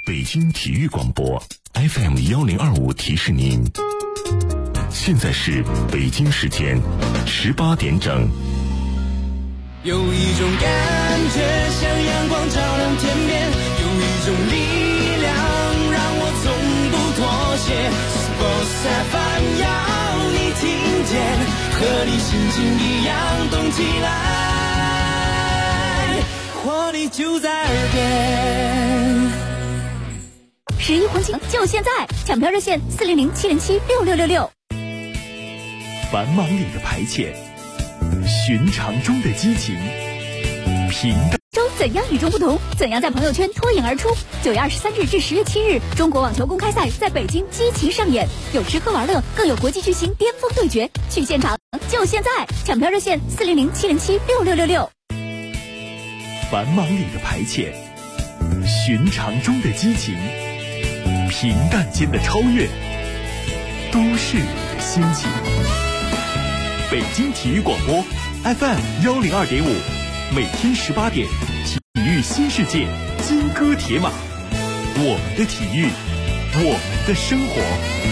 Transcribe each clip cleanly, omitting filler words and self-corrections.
北京体育广播 FM1025提示您，现在是北京时间18点整。 有一种感觉像阳光照亮天边，有一种力量让我从不妥协。Sports FM 要你听见，和你心情一样动起来，活力就在耳边。 11黄金就现在，抢票热线400-707-6666。 繁忙里的排遣，寻常中的激情，平淡。 周怎样与众不同？怎样在朋友圈脱颖而出？9月23日至10月7日，中国网球公开赛在北京激情上演，有吃喝玩乐，更有国际巨星巅峰对决。去现场就现在，抢票热线400-707-6666。 繁忙里的排遣，寻常中的激情，平淡间的超越，都市里的心情。北京体育广播 FM102.5，每天18点，体育新世界，金戈铁马，我们的体育，我们的生活。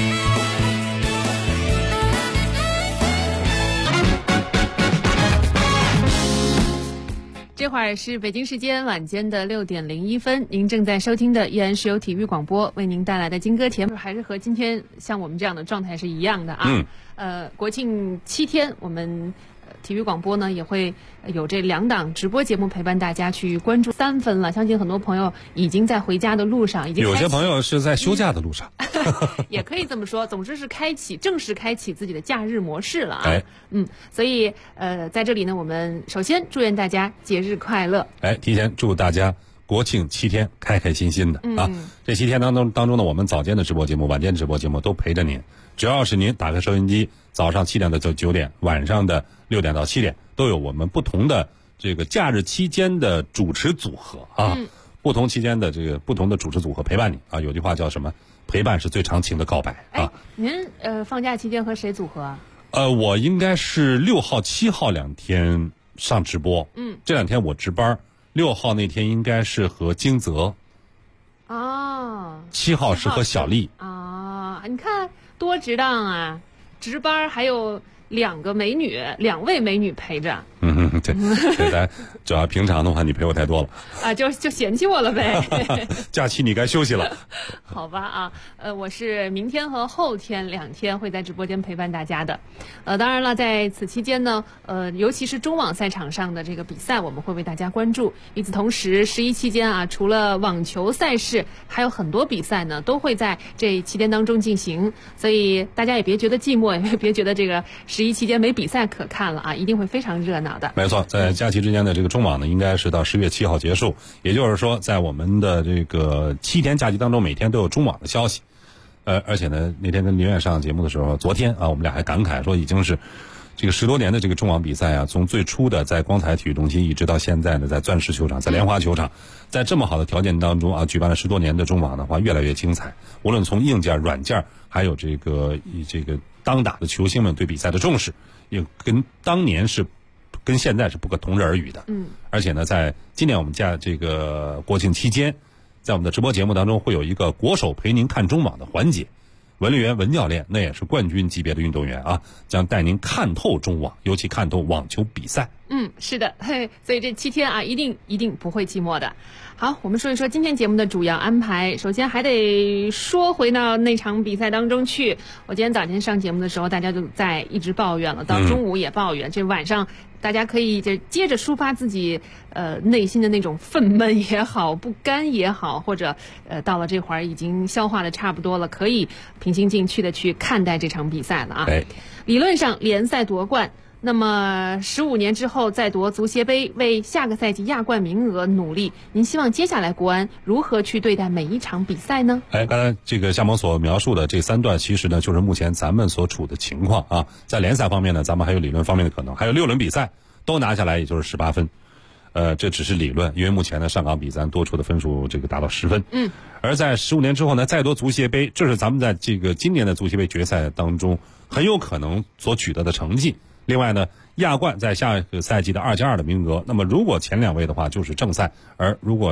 这会儿是北京时间晚间的6点01分，您正在收听的依然是由体育广播为您带来的金歌节目，还是和今天像我们这样的状态是一样的啊。国庆7天，我们体育广播呢也会有这2档直播节目陪伴大家去关注3分了。相信很多朋友已经在回家的路上，已经有些朋友是在休假的路上， 也可以这么说。总之是正式开启自己的假日模式了啊。 哎， 所以在这里呢，我们首先祝愿大家节日快乐。 哎，提前祝大家国庆7天开开心心的啊！这7天当中呢，我们早间的直播节目、晚间直播节目都陪着您。只要是您打开收音机，早上7点到9点，晚上的6点到7点，都有我们不同的这个假日期间的主持组合啊。不同期间的这个不同的主持组合陪伴你啊。有句话叫什么？陪伴是最长情的告白啊。 您放假期间和谁组合啊？ 我应该是6号、7号2天上直播。这2天我值班。6号那天应该是和金泽。7号是和小丽。 你看多值当啊！值班还有2位美女陪着。 对，咱主要平常的话，你陪我太多了啊，就嫌弃我了呗。 假期你该休息了。 好吧啊，我是明天和后天2天会在直播间陪伴大家的。当然了，在此期间呢，尤其是中网赛场上的这个比赛，我们会为大家关注。与此同时，11期间啊，除了网球赛事，还有很多比赛呢，都会在这期间当中进行。所以大家也别觉得寂寞，也别觉得这个11期间没比赛可看了啊，一定会非常热闹的。 没错，在假期之间的这个中网呢，应该是到10月7号结束。也就是说，在我们的这个7天假期当中，每天都有中网的消息。而且呢，那天跟林苑上节目的时候，昨天啊，我们俩还感慨说，已经是这个10多年的这个中网比赛啊，从最初的在光彩体育中心，一直到现在呢，在钻石球场、在莲花球场，在这么好的条件当中啊，举办了10多年的中网的话，越来越精彩。无论从硬件、软件，还有这个当打的球星们对比赛的重视，也跟当年是。跟现在是不可同日而语的。而且呢，在今年我们这个国庆期间，在我们的直播节目当中会有一个国手陪您看中网的环节。文丽媛文教练，那也是冠军级别的运动员啊，将带您看透中网，尤其看透网球比赛。 是的，所以这7天啊，一定不会寂寞的。好，我们说一说今天节目的主要安排。首先还得说回到那场比赛当中去。我今天早晨上节目的时候，大家就在一直抱怨了，到中午也抱怨。这晚上大家可以接着抒发自己内心的那种愤懑也好，不甘也好，或者到了这会儿已经消化的差不多了，可以平心静气的去看待这场比赛了啊。理论上联赛夺冠。那么15年之后再夺足协杯，为下个赛季亚冠名额努力。您希望接下来国安如何去对待每一场比赛呢？ 刚才这个夏萌所描述的这3段，其实呢就是目前咱们所处的情况啊。在联赛方面呢，咱们还有理论方面的可能，还有6轮比赛都拿下来，也就是18分。这只是理论，因为目前呢上港比咱多出的分数这个达到10分。而在15年之后呢，再夺足协杯，这是咱们在这个今年的足协杯决赛当中很有可能所取得的成绩。另外呢，亚冠在下个赛季的2+2的名额，那么如果前2位的话就是正赛，而如果是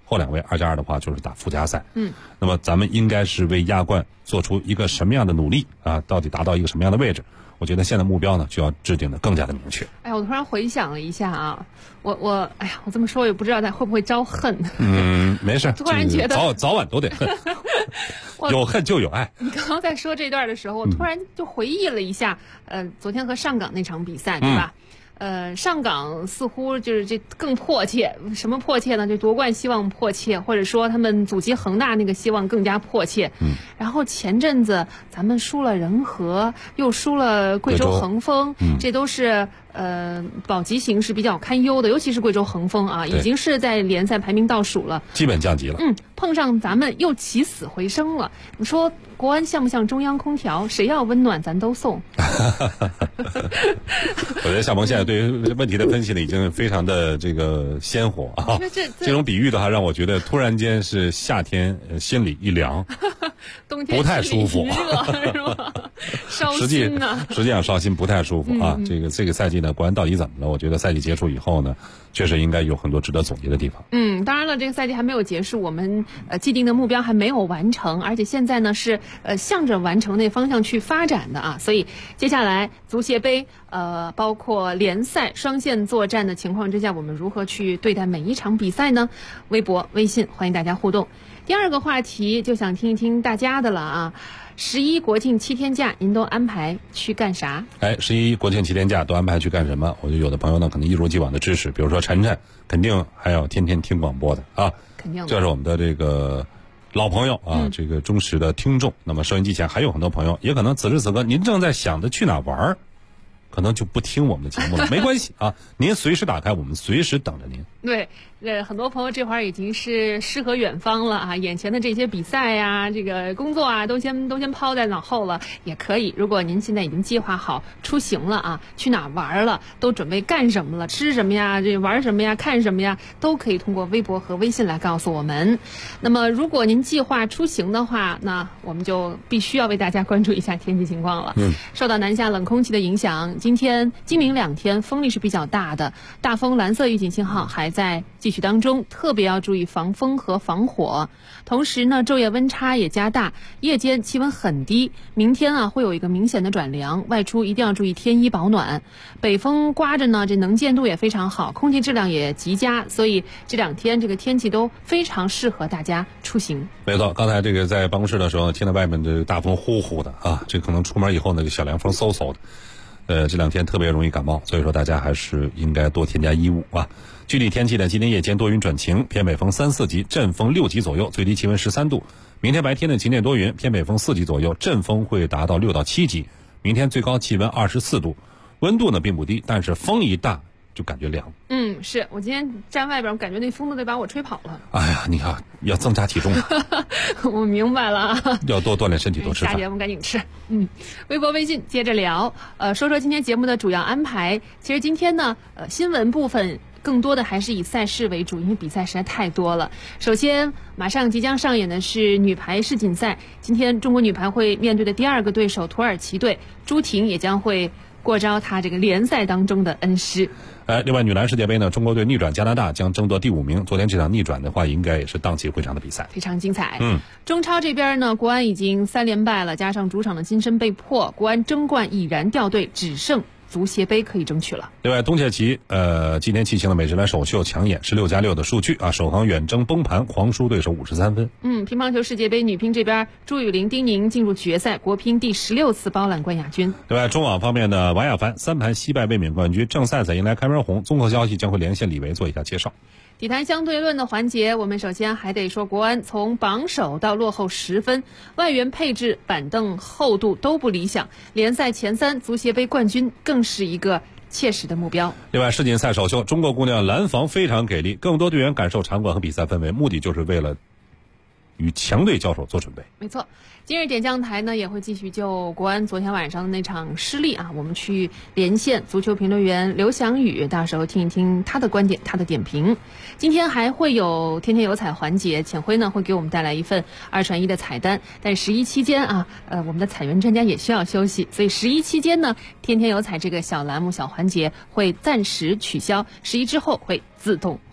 后2位2+2的话就是打附加赛。那么咱们应该是为亚冠做出一个什么样的努力啊？到底达到一个什么样的位置？我觉得现在目标呢就要制定的更加的明确。 哎，我突然回想了一下啊，我哎呀，我这么说也不知道他会不会招恨。 没事， 突然觉得早晚都得恨，有恨就有爱。 你刚刚在说这段的时候，我突然就回忆了一下，昨天和上港那场比赛，对吧？上港似乎就是这更迫切，什么迫切呢？就夺冠希望迫切，或者说他们阻击恒大那个希望更加迫切。然后前阵子咱们输了仁和，又输了贵州恒丰，这都是保级形势比较堪忧的，尤其是贵州恒丰啊，已经是在联赛排名倒数了， 基本降级了。 碰上咱们又起死回生了。你说国安像不像中央空调？谁要温暖咱都送。 我觉得夏萌现在对于问题的分析呢，已经非常的这个鲜活啊。这种比喻的话，让我觉得突然间是夏天心里一凉， 冬天不太舒服， 热是吧？烧心呢。 实际上烧心不太舒服啊。这个赛季呢，国安到底怎么了？我觉得赛季结束以后呢，确实应该有很多值得总结的地方。 当然了，这个赛季还没有结束，我们既定的目标还没有完成，而且现在呢是向着完成那方向去发展的啊。所以接下来足协杯包括联赛双线作战的情况之下，我们如何去对待每一场比赛呢？微博、微信欢迎大家互动。第二个话题就想听一听大家的了啊。11国庆7天假，您都安排去干啥 ？11国庆7天假都安排去干什么？我觉得有的朋友呢，可能一如既往的支持，比如说晨晨，肯定还要天天听广播的啊， 肯定的， 这是我们的这个老朋友啊，这个忠实的听众。那么收音机前还有很多朋友，也可能此时此刻您正在想着去哪玩，可能就不听我们的节目了，没关系啊，您随时打开，我们随时等着您。 对，很多朋友这会儿已经是诗和远方了啊，眼前的这些比赛呀、这个工作啊，都先抛在脑后了。也可以，如果您现在已经计划好出行了啊，去哪玩了，都准备干什么了，吃什么呀，这玩什么呀，看什么呀，都可以通过微博和微信来告诉我们。那么，如果您计划出行的话，那我们就必须要为大家关注一下天气情况了。受到南下冷空气的影响，今天今明2天风力是比较大的，大风蓝色预警信号还在继续当中，特别要注意防风和防火。同时呢，昼夜温差也加大，夜间气温很低。明天啊，会有一个明显的转凉，外出一定要注意添衣保暖。北风刮着呢，这能见度也非常好，空气质量也极佳，所以这2天这个天气都非常适合大家出行。 没错，刚才这个在办公室的时候，听到外面的大风呼呼的啊，这可能出门以后呢，小凉风嗖嗖的。这2天特别容易感冒，所以说大家还是应该多添加衣物啊。具体天气呢，今天夜间多云转晴，偏北风3、4级，阵风6级左右，最低气温13度。明天白天呢，晴间多云，偏北风4级左右，阵风会达到6到7级。明天最高气温24度，温度呢并不低，但是风一大就感觉凉。 是我今天站外边，我感觉那风都得把我吹跑了。 哎呀，你看要增加体重。 我明白了， 要多锻炼身体，多吃饭。 下节目赶紧吃。微博、微信接着聊，说说今天节目的主要安排。其实今天呢，新闻部分更多的还是以赛事为主，因为比赛实在太多了。首先，马上即将上演的是女排世锦赛，今天中国女排会面对的第2个对手土耳其队，朱婷也将会过招她这个联赛当中的恩师。 另外女篮世界杯呢，中国队逆转加拿大，将争夺第5名。昨天这场逆转的话，应该也是荡气回肠的比赛， 非常精彩。中超这边呢，国安已经3连败了，加上主场的金身被破，国安争冠已然掉队，只剩足协杯可以争取了。 另外，东契奇今天进行了美职篮首秀抢眼16+6的数据啊，首航远征崩盘，狂输对手53分。 乒乓球世界杯女乒这边，朱雨玲、丁宁进入决赛，国乒第16次包揽冠亚军。 另外，中网方面呢，王亚凡3盘惜败卫冕冠军，正赛再迎来开门红。综合消息将会连线李维做一下介绍。 体坛相对论的环节，我们首先还得说国安从榜首到落后10分，外援配置、板凳厚度都不理想，联赛前3、足协杯冠军更是一个切实的目标。 另外，世锦赛首秀，中国姑娘拦防非常给力，更多队员感受场馆和比赛氛围，目的就是为了与强队交手做准备。 没错，今日点将台呢也会继续就国安昨天晚上的那场失利啊，我们去连线足球评论员刘翔宇，到时候听一听他的观点，他的点评。今天还会有天天有彩环节，浅辉呢会给我们带来一份2传1的彩单，但是11期间啊，我们的彩云专家也需要休息，所以11期间呢，天天有彩这个小栏目小环节会暂时取消，11之后会自动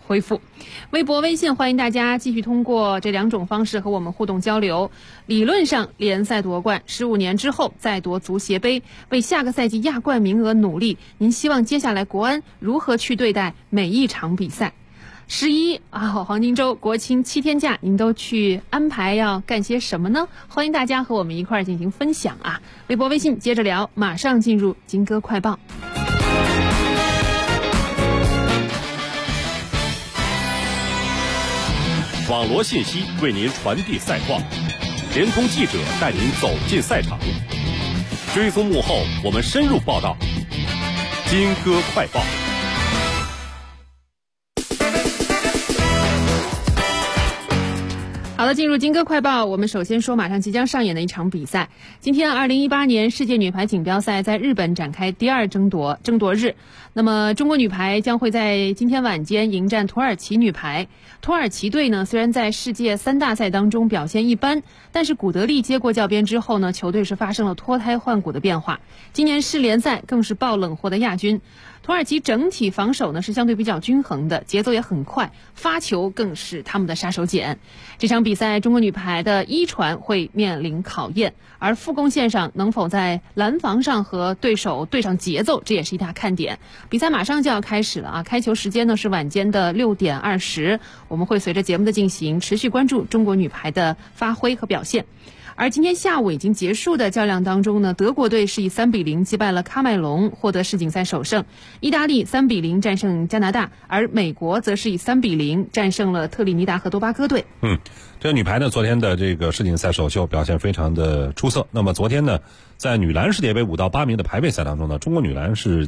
恢复。微博、微信欢迎大家继续通过这2种方式和我们互动交流。理论上，联赛夺冠15年之后再夺足协杯，为下个赛季亚冠名额努力。您希望接下来国安如何去对待每一场比赛？11黄金周国庆7天假，您都去安排要干些什么呢？欢迎大家和我们一块儿进行分享啊！微博、微信接着聊，马上进入金歌快报。 网罗信息为您传递赛况，联通记者带您走进赛场，追踪幕后，我们深入报道。金歌快报。 好了，进入金歌快报，我们首先说马上即将上演的一场比赛。今天2018年世界女排锦标赛在日本展开第2争夺日。那么中国女排将会在今天晚间迎战土耳其女排。土耳其队呢，虽然在世界3大赛当中表现一般，但是古德利接过教鞭之后呢，球队是发生了脱胎换骨的变化。今年世联赛更是爆冷获得亚军。土耳其整体防守呢是相对比较均衡的，节奏也很快，发球更是他们的杀手锏。这场比赛中国女排的一传会面临考验，而副攻线上能否在拦防上和对手对上节奏，这也是一大看点。比赛马上就要开始了啊！开球时间呢是晚间的6点20，我们会随着节目的进行持续关注中国女排的发挥和表现。而今天下午已经结束的较量当中呢，德国队是以3-0击败了喀麦隆，获得世锦赛首胜；意大利3-0战胜加拿大，而美国则是以3-0战胜了特立尼达和多巴哥队。 这个女排呢，昨天的这个世锦赛首秀表现非常的出色。那么昨天呢，在女篮世界杯5到8名的排位赛当中呢，中国女篮是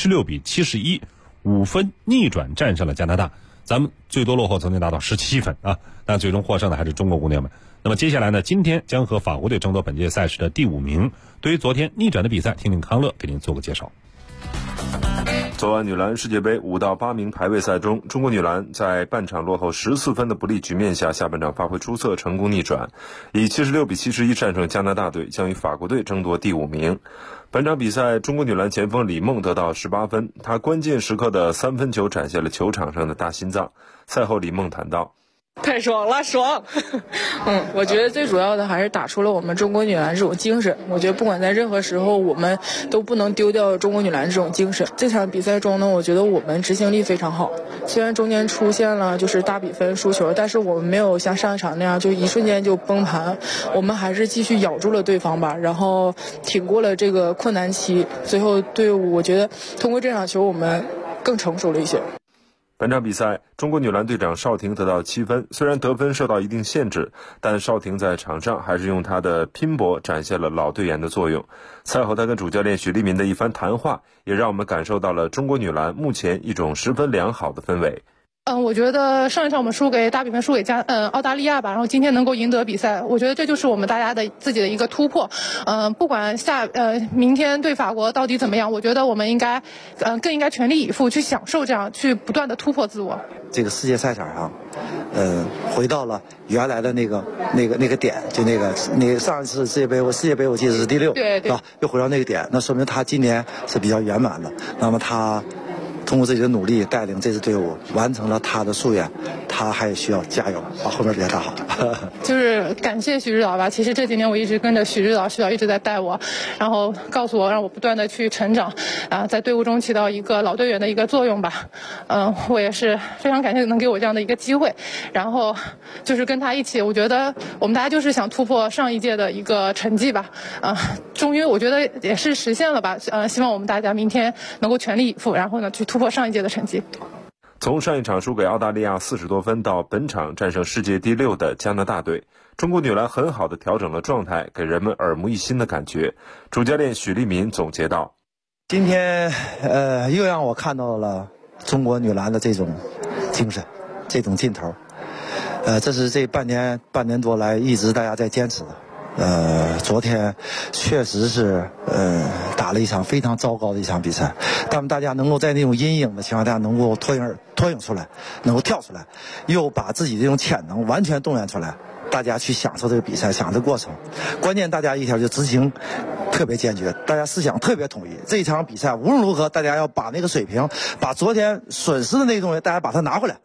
76-71，5分逆转战胜了加拿大。咱们最多落后曾经达到17分啊，但最终获胜的还是中国姑娘们。那么接下来呢，今天将和法国队争夺本届赛事的第5名。对于昨天逆转的比赛，听听康乐给您做个介绍。 昨晚女篮世界杯5到8名排位赛中，中国女篮在半场落后14分的不利局面下，下半场发挥出色，成功逆转，以76-71战胜加拿大队，将与法国队争夺第5名。本场比赛，中国女篮前锋李梦得到18分，她关键时刻的3分球展现了球场上的大心脏。赛后李梦谈到： 太爽了，爽！我觉得最主要的还是打出了我们中国女篮这种精神。我觉得不管在任何时候，我们都不能丢掉中国女篮这种精神。这场比赛中呢，我觉得我们执行力非常好。虽然中间出现了就是大比分输球，但是我们没有像上一场那样就一瞬间就崩盘，我们还是继续咬住了对方吧，然后挺过了这个困难期。最后队伍，我觉得通过这场球，我们更成熟了一些。 本场比赛，中国女篮队长邵婷得到7分，虽然得分受到一定限制，但邵婷在场上还是用她的拼搏展现了老队员的作用。赛后她跟主教练许利民的一番谈话，也让我们感受到了中国女篮目前一种十分良好的氛围。 我觉得上一场我们大比分输给澳大利亚吧，然后今天能够赢得比赛，我觉得这就是我们大家的自己的一个突破。不管明天对法国到底怎么样，我觉得我们应该更应该全力以赴去享受这样去不断的突破自我。 这个世界赛场上，回到了原来的那个点，就那个上一次世界杯我记得是第6， 对， 啊，又回到那个点，那说明他今年是比较圆满的。那么他通过自己的努力带领这支队伍完成了他的夙愿，他还需要加油，把后面比赛打好。 就是感谢许指导吧，其实这几年我一直跟着许指导一直在带我，然后告诉我让我不断的去成长，在队伍中起到一个老队员的一个作用吧。我也是非常感谢能给我这样的一个机会，然后就是跟他一起，我觉得我们大家就是想突破上一届的一个成绩吧。终于我觉得也是实现了吧。希望我们大家明天能够全力以赴，然后呢去突破上一届的成绩。 从上一场输给澳大利亚40多分到本场战胜世界第6的加拿大队，中国女篮很好的调整了状态，给人们耳目一新的感觉。主教练许利民总结道： 今天又让我看到了中国女篮的这种精神，这种劲头。这是这半年多来一直大家在坚持的。昨天确实是打了一场非常糟糕的一场比赛，但大家能够在那种阴影的情况下能够脱颖出来，能够跳出来，又把自己这种潜能完全动员出来，大家去享受这个比赛，享受这个过程。关键大家一条就执行特别坚决，大家思想特别统一。这一场比赛无论如何，大家要把那个水平，把昨天损失的那个东西，大家把它拿回来。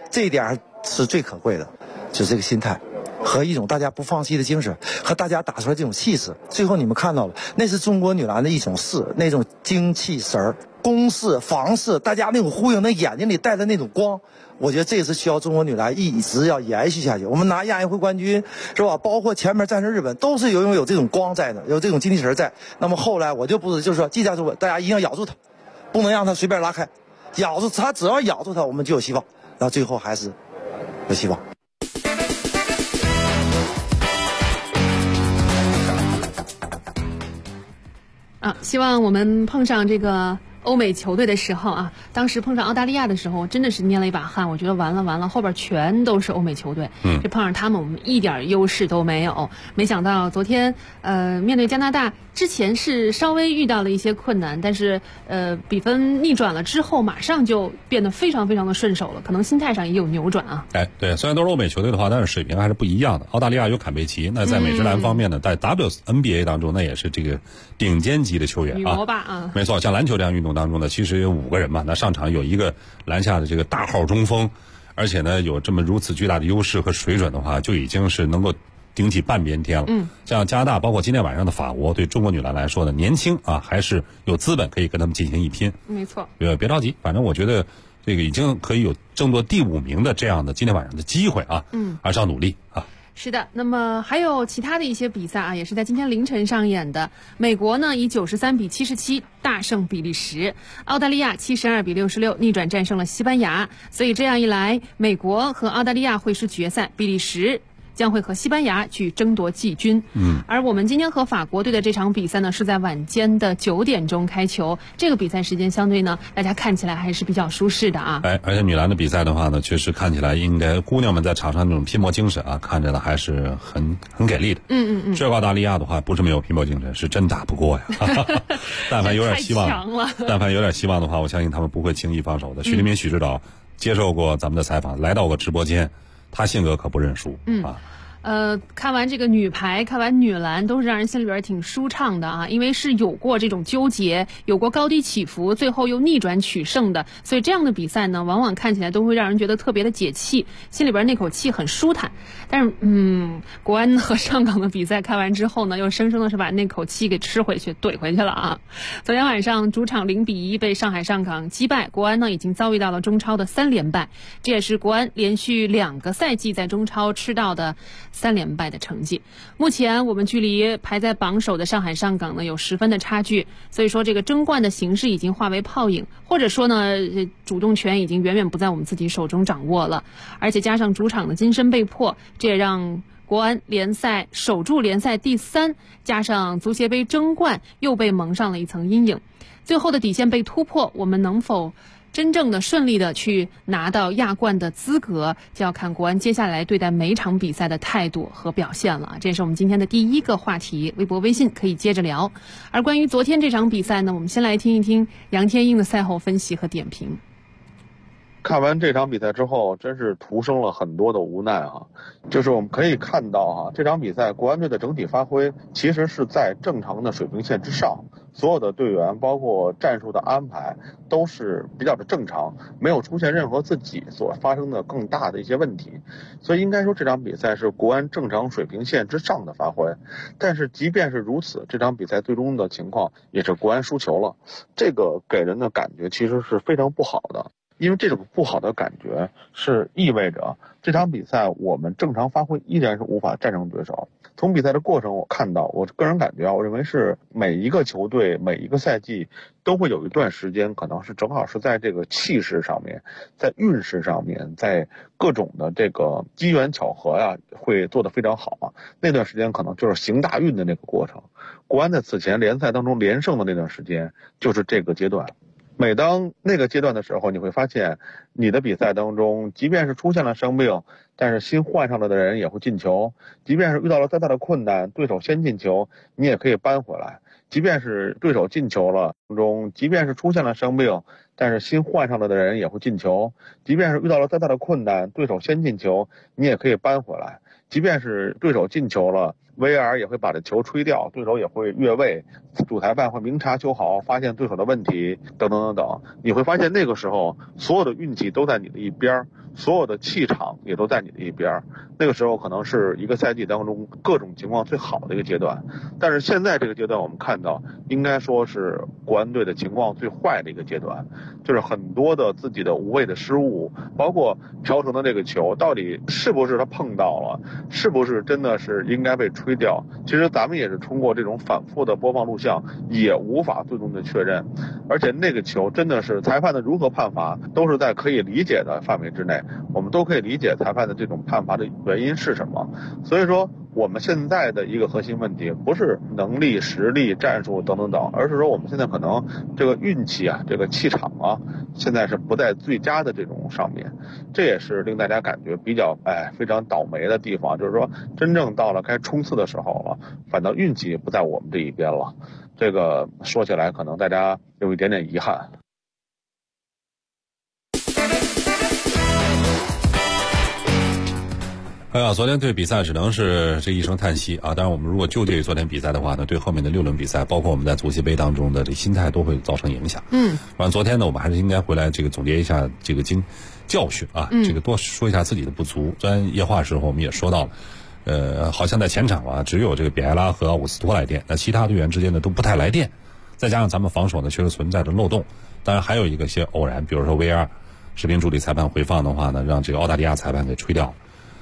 这一点是最可贵的，就是这个心态和一种大家不放弃的精神，和大家打出来这种气势。最后你们看到了，那是中国女篮的一种势，那种精气神儿、攻势、防势，大家那种呼应，那眼睛里带着那种光。我觉得这是需要中国女篮一直要延续下去。我们拿亚运会冠军，是吧？包括前面战胜日本，都是拥有这种光在的，有这种精气神在。那么后来我就不是，就是说，技战术稳，大家一定要咬住它，不能让它随便拉开，咬住它，只要咬住它，我们就有希望。然后最后还是有希望。 希望我们碰上这个欧美球队的时候啊，当时碰上澳大利亚的时候，真的是捏了一把汗。我觉得完了，后边全都是欧美球队，这碰上他们，我们一点优势都没有。没想到昨天，面对加拿大，之前是稍微遇到了一些困难，但是比分逆转了之后，马上就变得非常非常的顺手了，可能心态上也有扭转啊。 对，虽然都是欧美球队的话，但是水平还是不一样的。澳大利亚有坎贝奇，那在美职篮方面呢，在 WNBA 当中，那也是这个顶尖级的球员啊， 女魔霸啊， 没错。像篮球这样运动当中呢，其实有5个人嘛，那上场有一个篮下的这个大号中锋，而且呢有这么如此巨大的优势和水准的话，就已经是能够顶起半边天了。像加拿大，包括今天晚上的法国，对中国女篮来说呢，年轻啊，还是有资本可以跟他们进行一拼。 没错。 别着急，反正我觉得这个已经可以有争夺第5名的这样的今天晚上的机会啊。还是要努力啊。 是的，那么还有其他的一些比赛啊，也是在今天凌晨上演的。美国呢以93-77大胜比利时，澳大利亚72-66逆转战胜了西班牙。所以这样一来，美国和澳大利亚会师决赛，比利时将会和西班牙去争夺季军。而我们今天和法国队的这场比赛呢，是在晚间的9点钟开球。这个比赛时间相对呢，大家看起来还是比较舒适的啊。 而且女篮的比赛的话呢，确实看起来应该姑娘们在场上那种拼搏精神啊，看着呢还是很给力的。这个澳大利亚的话，不是没有拼搏精神，是真打不过呀。但凡有点希望，的话，我相信他们不会轻易放手的。徐立明许指导接受过咱们的采访，来到我直播间。他性格可不认输啊。 看完这个女排，看完女篮，都是让人心里边挺舒畅的啊，因为是有过这种纠结，有过高低起伏，最后又逆转取胜的，所以这样的比赛呢，往往看起来都会让人觉得特别的解气，心里边那口气很舒坦。但是国安和上港的比赛看完之后呢，又生生的是把那口气给吃回去，怼回去了啊。昨天晚上主场0-1被上海上港击败，国安呢已经遭遇到了中超的3连败，这也是国安连续2个赛季在中超吃到的3连败的成绩。目前我们距离排在榜首的上海上港呢有10分的差距，所以说这个争冠的形势已经化为泡影，或者说呢主动权已经远远不在我们自己手中掌握了。而且加上主场的金身被破，这也让国安联赛守住联赛第3，加上足协杯争冠又被蒙上了一层阴影。最后的底线被突破，我们能否真正的顺利的去拿到亚冠的资格，就要看国安接下来对待每场比赛的态度和表现了。这是我们今天的第1个话题，微博微信可以接着聊。而关于昨天这场比赛呢，我们先来听一听杨天鹰的赛后分析和点评。 看完这场比赛之后，真是徒生了很多的无奈啊！就是我们可以看到啊，这场比赛国安队的整体发挥其实是在正常的水平线之上，所有的队员包括战术的安排都是比较的正常，没有出现任何自己所发生的更大的一些问题，所以应该说这场比赛是国安正常水平线之上的发挥。但是即便是如此，这场比赛最终的情况也是国安输球了，这个给人的感觉其实是非常不好的。因为这种不好的感觉是意味着这场比赛我们正常发挥依然是无法战胜对手。从比赛的过程我看到，我个人感觉我认为是每一个球队每一个赛季都会有一段时间，可能是正好是在这个气势上面，在运势上面，在各种的这个机缘巧合呀，会做得非常好啊。那段时间可能就是行大运的那个过程。国安在此前联赛当中连胜的那段时间就是这个阶段。每当那个阶段的时候，你会发现你的比赛当中，即便是出现了伤病，但是新换上来的人也会进球，即便是遇到了再大的困难，对手先进球，你也可以扳回来，即便是对手进球了中，即便是出现了伤病，但是新换上来的人也会进球，即便是遇到了再大的困难，对手先进球，你也可以扳回来，即便是对手进球了， VAR 也会把这球吹掉，对手也会越位，主裁判会明察秋毫，发现对手的问题，等等等等。你会发现那个时候所有的运气都在你的一边，所有的气场也都在你的一边。那个时候可能是一个赛季当中各种情况最好的一个阶段，但是现在这个阶段我们看到，应该说是国安队的情况最坏的一个阶段，就是很多的自己的无谓的失误，包括朴成的这个球，到底是不是他碰到了，是不是真的是应该被吹掉？其实咱们也是通过这种反复的播放录像，也无法最终的确认。而且那个球真的是裁判的如何判罚，都是在可以理解的范围之内，我们都可以理解裁判的这种判罚的原因是什么。所以说我们现在的一个核心问题不是能力、实力、战术等等等，而是说我们现在可能这个运气啊，这个气场啊，现在是不在最佳的这种上面，这也是令大家感觉比较非常倒霉的地方，就是说真正到了该冲刺的时候了，反倒运气不在我们这一边了。这个说起来可能大家有一点点遗憾。 昨天对比赛只能是这一声叹息啊！当然，我们如果纠结于昨天比赛的话呢，对后面的6轮比赛，包括我们在足协杯当中的这心态都会造成影响。反正昨天呢，我们还是应该回来这个总结一下这个教训啊，这个多说一下自己的不足。昨天夜话时候我们也说到了，好像在前场啊，只有这个比埃拉和奥古斯托来电，那其他队员之间呢都不太来电，再加上咱们防守呢确实存在着漏洞，当然还有一个些偶然，比如说 VAR 视频助理裁判回放的话呢，让这个澳大利亚裁判给吹掉。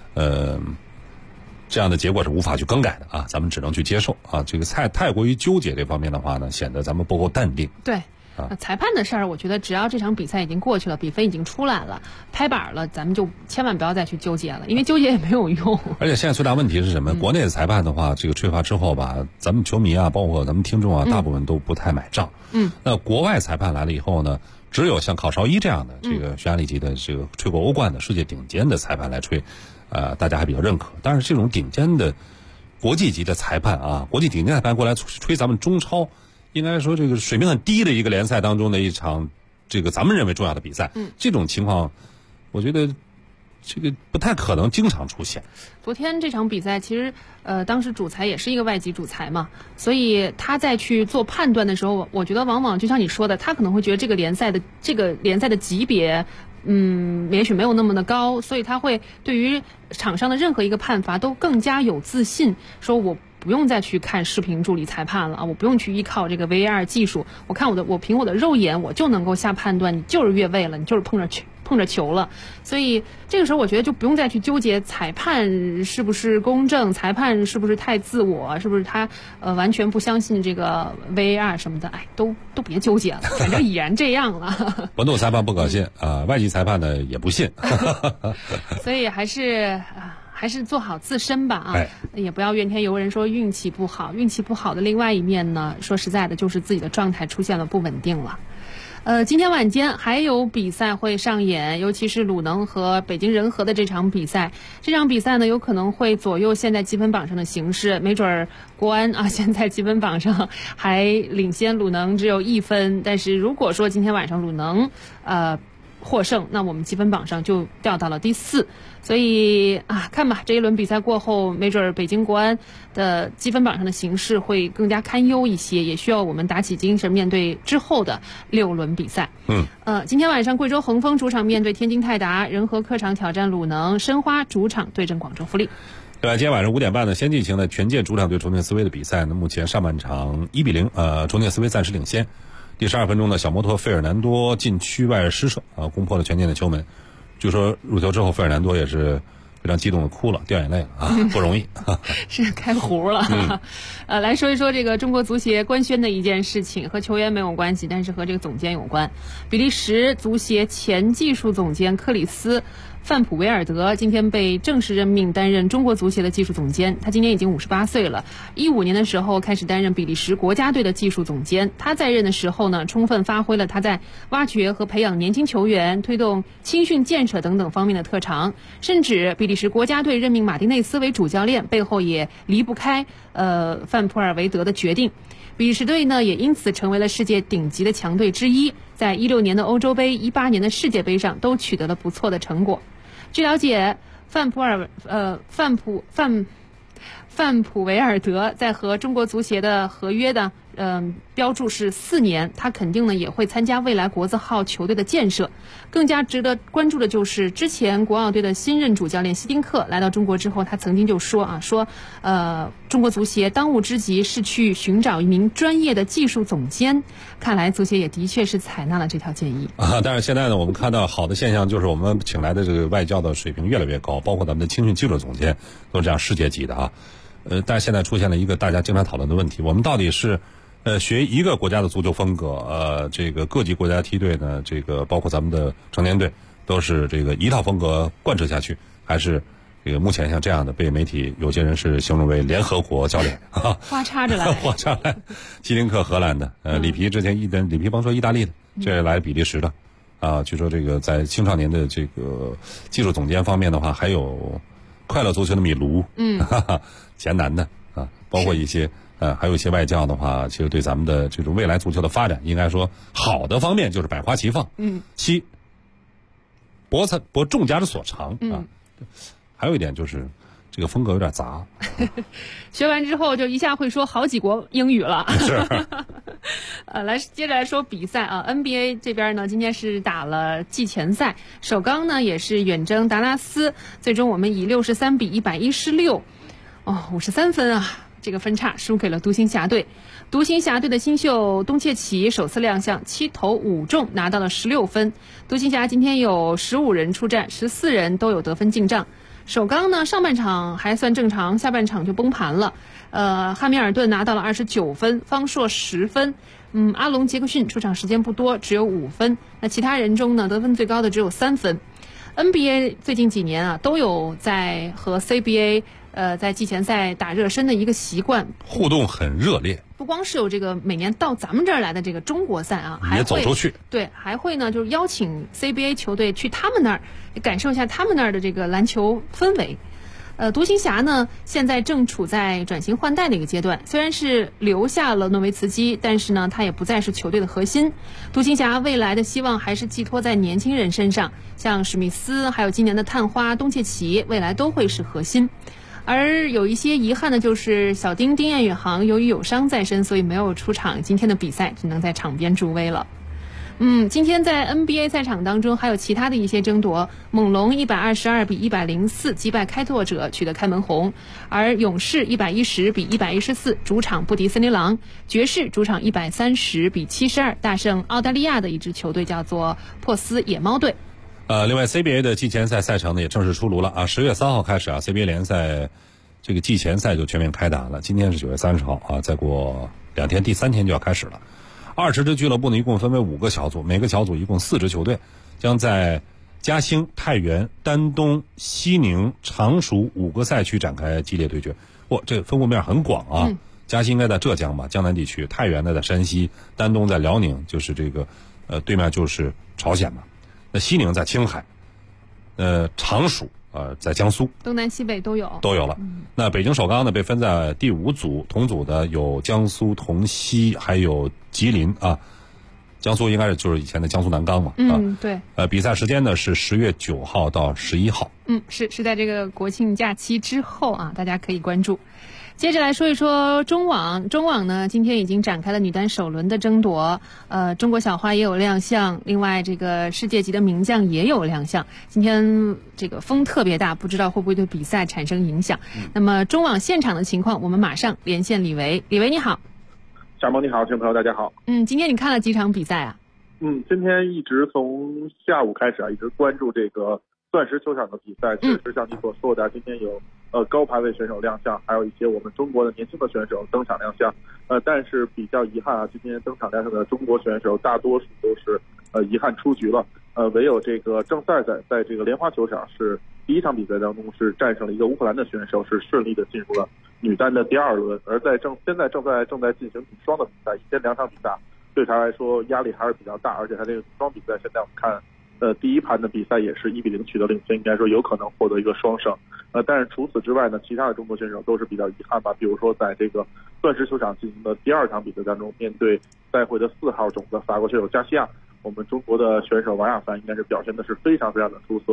这样的结果是无法去更改的啊，咱们只能去接受啊。这个太过于纠结这方面的话呢，显得咱们不够淡定。 对，裁判的事儿，我觉得只要这场比赛已经过去了，比分已经出来了，拍板了，咱们就千万不要再去纠结了，因为纠结也没有用。 而且现在最大问题是什么？国内的裁判的话，这个吹罚之后吧，咱们球迷啊，包括咱们听众啊，大部分都不太买账。那国外裁判来了以后呢，只有像考绍伊这样的这个匈牙利籍的这个吹过欧冠的世界顶尖的裁判来吹。大家还比较认可，但是这种顶尖的国际级的裁判啊，国际顶尖裁判过来吹咱们中超，应该说这个水平很低的一个联赛当中的一场这个咱们认为重要的比赛，这种情况，我觉得这个不太可能经常出现。 昨天这场比赛其实当时主裁也是一个外籍主裁嘛，所以他在去做判断的时候，我觉得往往就像你说的，他可能会觉得这个联赛的级别也许没有那么的高，所以他会对于场上的任何一个判罚都更加有自信，说我不用再去看视频助理裁判了啊，我不用去依靠这个 VAR 技术，我凭我的肉眼我就能够下判断，你就是越位了，你就是碰着球了。所以这个时候我觉得就不用再去纠结裁判是不是公正，裁判是不是太自我，是不是他完全不相信这个 VAR 什么的，都别纠结了，反正已然这样了。 本土裁判不可信啊，外籍裁判呢也不信。 所以还是做好自身吧啊，也不要怨天尤人说运气不好。运气不好的另外一面呢，说实在的，就是自己的状态出现了不稳定了。今天晚间还有比赛会上演，尤其是鲁能和北京人和的这场比赛。这场比赛呢，有可能会左右现在积分榜上的形势。没准儿国安啊，现在积分榜上还领先鲁能只有1分，但是如果说今天晚上鲁能获胜，那我们积分榜上就掉到了第4。所以看吧，这一轮比赛过后，没准北京国安的积分榜上的形势会更加堪忧一些，也需要我们打起精神面对之后的6轮比赛。今天晚上贵州恒丰主场面对天津泰达，人和客场挑战鲁能，申花主场对阵广州富力。 对吧？今天晚上5点半呢，先进行的权健主场对重庆斯威的比赛呢，目前上半场1-0，重庆斯威暂时领先。第12分钟呢，小摩托费尔南多禁区外施射攻破了权健的球门。据说入球之后，费尔南多也是非常激动的哭了，掉眼泪了啊，不容易。 是开胡了。来说一说这个中国足协官宣的一件事情，和球员没有关系，但是和这个总监有关。比利时足协前技术总监克里斯范普维尔德今天被正式任命担任中国足协的技术总监，他今年已经58岁了。15年的时候开始担任比利时国家队的技术总监。他在任的时候呢，充分发挥了他在挖掘和培养年轻球员、推动青训建设等等方面的特长。甚至比利时国家队任命马丁内斯为主教练，背后也离不开范普尔维德的决定。比利时队呢，也因此成为了世界顶级的强队之一，在16年的欧洲杯、18年的世界杯上都取得了不错的成果。据了解， 范普维尔德在和中国足协的合约的标注是4年，他肯定呢也会参加未来国字号球队的建设。更加值得关注的就是之前国奥队的新任主教练希丁克来到中国之后，他曾经就说中国足协当务之急是去寻找一名专业的技术总监。看来足协也的确是采纳了这条建议但是现在呢，我们看到好的现象就是我们请来的这个外教的水平越来越高，包括咱们的青训技术总监都是这样世界级的啊。但是现在出现了一个大家经常讨论的问题，我们到底是学一个国家的足球风格，这个各级国家梯队呢，这个包括咱们的成年队都是这个一套风格贯彻下去，还是这个目前像这样的被媒体有些人是形容为联合国教练花插着来花插来，希丁克荷兰的，里皮之前里皮甭说意大利的，这来比利时的据说这个在青少年的这个技术总监方面的话，还有快乐足球的米卢，前男的包括一些还有一些外教的话，其实对咱们的这种未来足球的发展，应该说好的方面就是百花齐放，其博众家之所长还有一点就是这个风格有点杂学完之后就一下会说好几国英语了来接着来说比赛NBA 这边呢今天是打了季前赛，首钢呢也是远征达拉斯，最终我们以63-116 53分这个分差输给了独行侠队。独行侠队的新秀东契奇首次亮相，7投5中拿到了16分。独行侠今天有15人出战，14人都有得分进账。首钢呢上半场还算正常，下半场就崩盘了。汉密尔顿拿到了29分，方硕10分。阿隆杰克逊出场时间不多，只有5分。那其他人中呢，得分最高的只有3分。NBA 最近几年都有在和 CBA在季前赛打热身的一个习惯， 互动很热烈。 不光是有这个每年到咱们这儿来的这个中国赛还会也走出去， 对，还会呢就是邀请 CBA 球队去他们那儿感受一下他们那儿的这个篮球氛围。独行侠呢现在正处在转型换代的一个阶段，虽然是留下了诺维茨基，但是呢他也不再是球队的核心。独行侠未来的希望还是寄托在年轻人身上，像史密斯还有今年的探花东契奇未来都会是核心。而有一些遗憾的就是小丁丁彦雨航由于有伤在身，所以没有出场今天的比赛，只能在场边助威了。今天在 NBA 赛场当中还有其他的一些争夺，猛龙122-104击败开拓者取得开门红，而勇士110-114主场不敌森林狼，爵士主场130-72大胜澳大利亚的一支球队叫做珀斯野猫队。 另外 CBA 的季前赛赛程呢也正式出炉了10月3号开始CBA 联赛这个季前赛就全面开打了。今天是9月30号再过2天，第3天就要开始了。20支俱乐部呢一共分为5个小组，每个小组一共4支球队，将在嘉兴、太原、丹东、西宁、常熟5个赛区展开激烈对决。这个分布面很广嘉兴应该在浙江吧，江南地区；太原呢在山西，丹东在辽宁，就是这个对面就是朝鲜嘛。那西宁在青海，常熟在江苏， 东南西北都有了。那北京首钢呢被分在第5组，同组的有江苏同曦，还有吉林江苏应该就是以前的江苏南钢嘛。 对。 比赛时间呢是10月9号到11号。 是在这个国庆假期之后大家可以关注。接着来说一说中网呢今天已经展开了女单首轮的争夺，中国小花也有亮相，另外这个世界级的名将也有亮相。今天这个风特别大，不知道会不会对比赛产生影响。那么中网现场的情况我们马上连线李维。李维你好。 夏萌你好，听众朋友大家好。 今天你看了几场比赛今天一直从下午开始一直关注这个钻石球场的比赛。确实像你所说的今天有高排位选手亮相，还有一些我们中国的年轻的选手登场亮相。但是比较遗憾今天登场亮相的中国选手大多数都是遗憾出局了。唯有这个郑赛在这个莲花球场是第一场比赛当中是战胜了一个乌克兰的选手，是顺利的进入了女单的第2轮。而现在正在进行女双的比赛，一天2场比赛对他来说压力还是比较大，而且他这个女双比赛现在我们看第一盘的比赛也是1-0取得领先，应该说有可能获得一个双胜。但是除此之外呢，其他的中国选手都是比较遗憾吧。比如说在这个钻石球场进行的第2场比赛当中，面对赛会的4号种子法国选手加西亚，我们中国的选手王亚凡应该是表现的是非常非常的出色。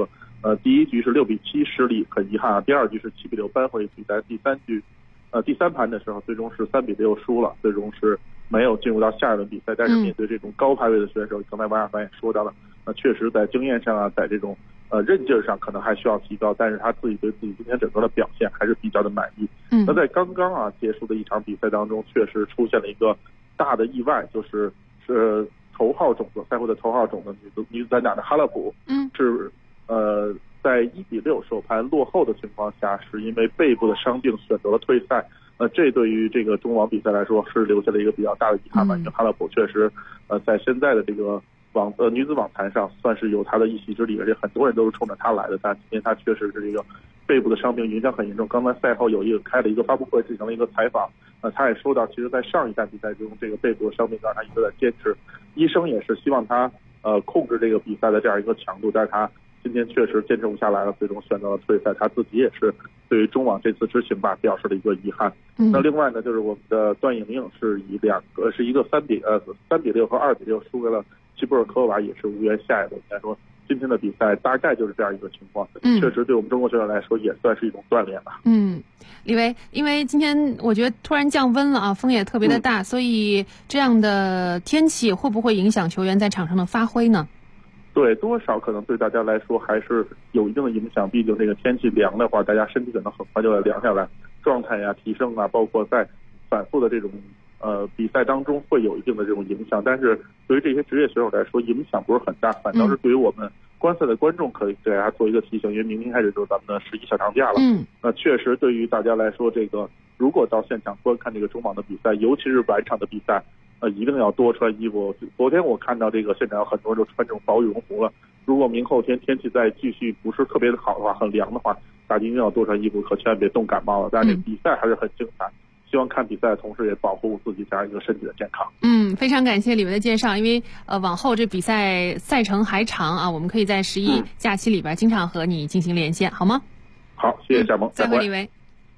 第一局是6比7失利，很遗憾啊。第二局是7比6扳回比赛。第三局，第三盘的时候，最终是3比6输了，最终是没有进入到下一轮比赛。但是面对这种高排位的选手，刚才王亚凡也说到了，确实在经验上啊，在这种韧劲上可能还需要提高，但是他自己对自己今天整个的表现还是比较的满意。那在刚刚结束的一场比赛当中，确实出现了一个大的意外，就是头号种子赛后的头号种子女子单打的哈勒普，是在1比6首盘落后的情况下，是因为背部的伤病选择了退赛。这对于这个中网比赛来说是留下了一个比较大的遗憾吧，因为哈勒普确实在现在的这个女子网坛上算是有他的一席之地，而且很多人都是冲着他来的。但今天他确实是这个背部的伤病影响很严重。刚才赛后开了一个发布会，进行了一个采访。他也说到，其实在上一站比赛中，这个背部的伤病让他一直在坚持，医生也是希望他控制这个比赛的这样一个强度，但是他今天确实坚持不下来了，最终选择了退赛。他自己也是对于中网这次之行吧表示了一个遗憾。那另外呢，就是我们的段颖颖是一个3比6和2比6输给了齐布尔科娃，也是无缘下一轮。应该说今天的比赛大概就是这样一个情况，确实对我们中国选手来说也算是一种锻炼吧。 李维，因为今天我觉得突然降温了啊，风也特别的大，所以这样的天气会不会影响球员在场上的发挥呢？ 对，多少可能对大家来说还是有一定的影响，毕竟这个天气凉的话，大家身体可能很快就要凉下来，状态呀提升啊，包括在反复的这种比赛当中会有一定的这种影响。但是对于这些职业选手来说，影响不是很大，反倒是对于我们观赛的观众可以给大家做一个提醒，因为明天开始就是咱们的11小长假了。那确实对于大家来说，这个如果到现场观看这个中网的比赛，尤其是晚场的比赛，一定要多穿衣服。昨天我看到这个现场有很多人都穿这种薄羽绒服了，如果明后天天气再继续不是特别的好的话，很凉的话，大家一定要多穿衣服，可千万别冻感冒了。但是比赛还是很精彩，希望看比赛的同时也保护自己这样一个身体的健康。 非常感谢李维的介绍，因为往后这比赛赛程还长啊，我们可以在11假期里边经常和你进行连线，好吗？ 好，谢谢夏萌， 再会李维。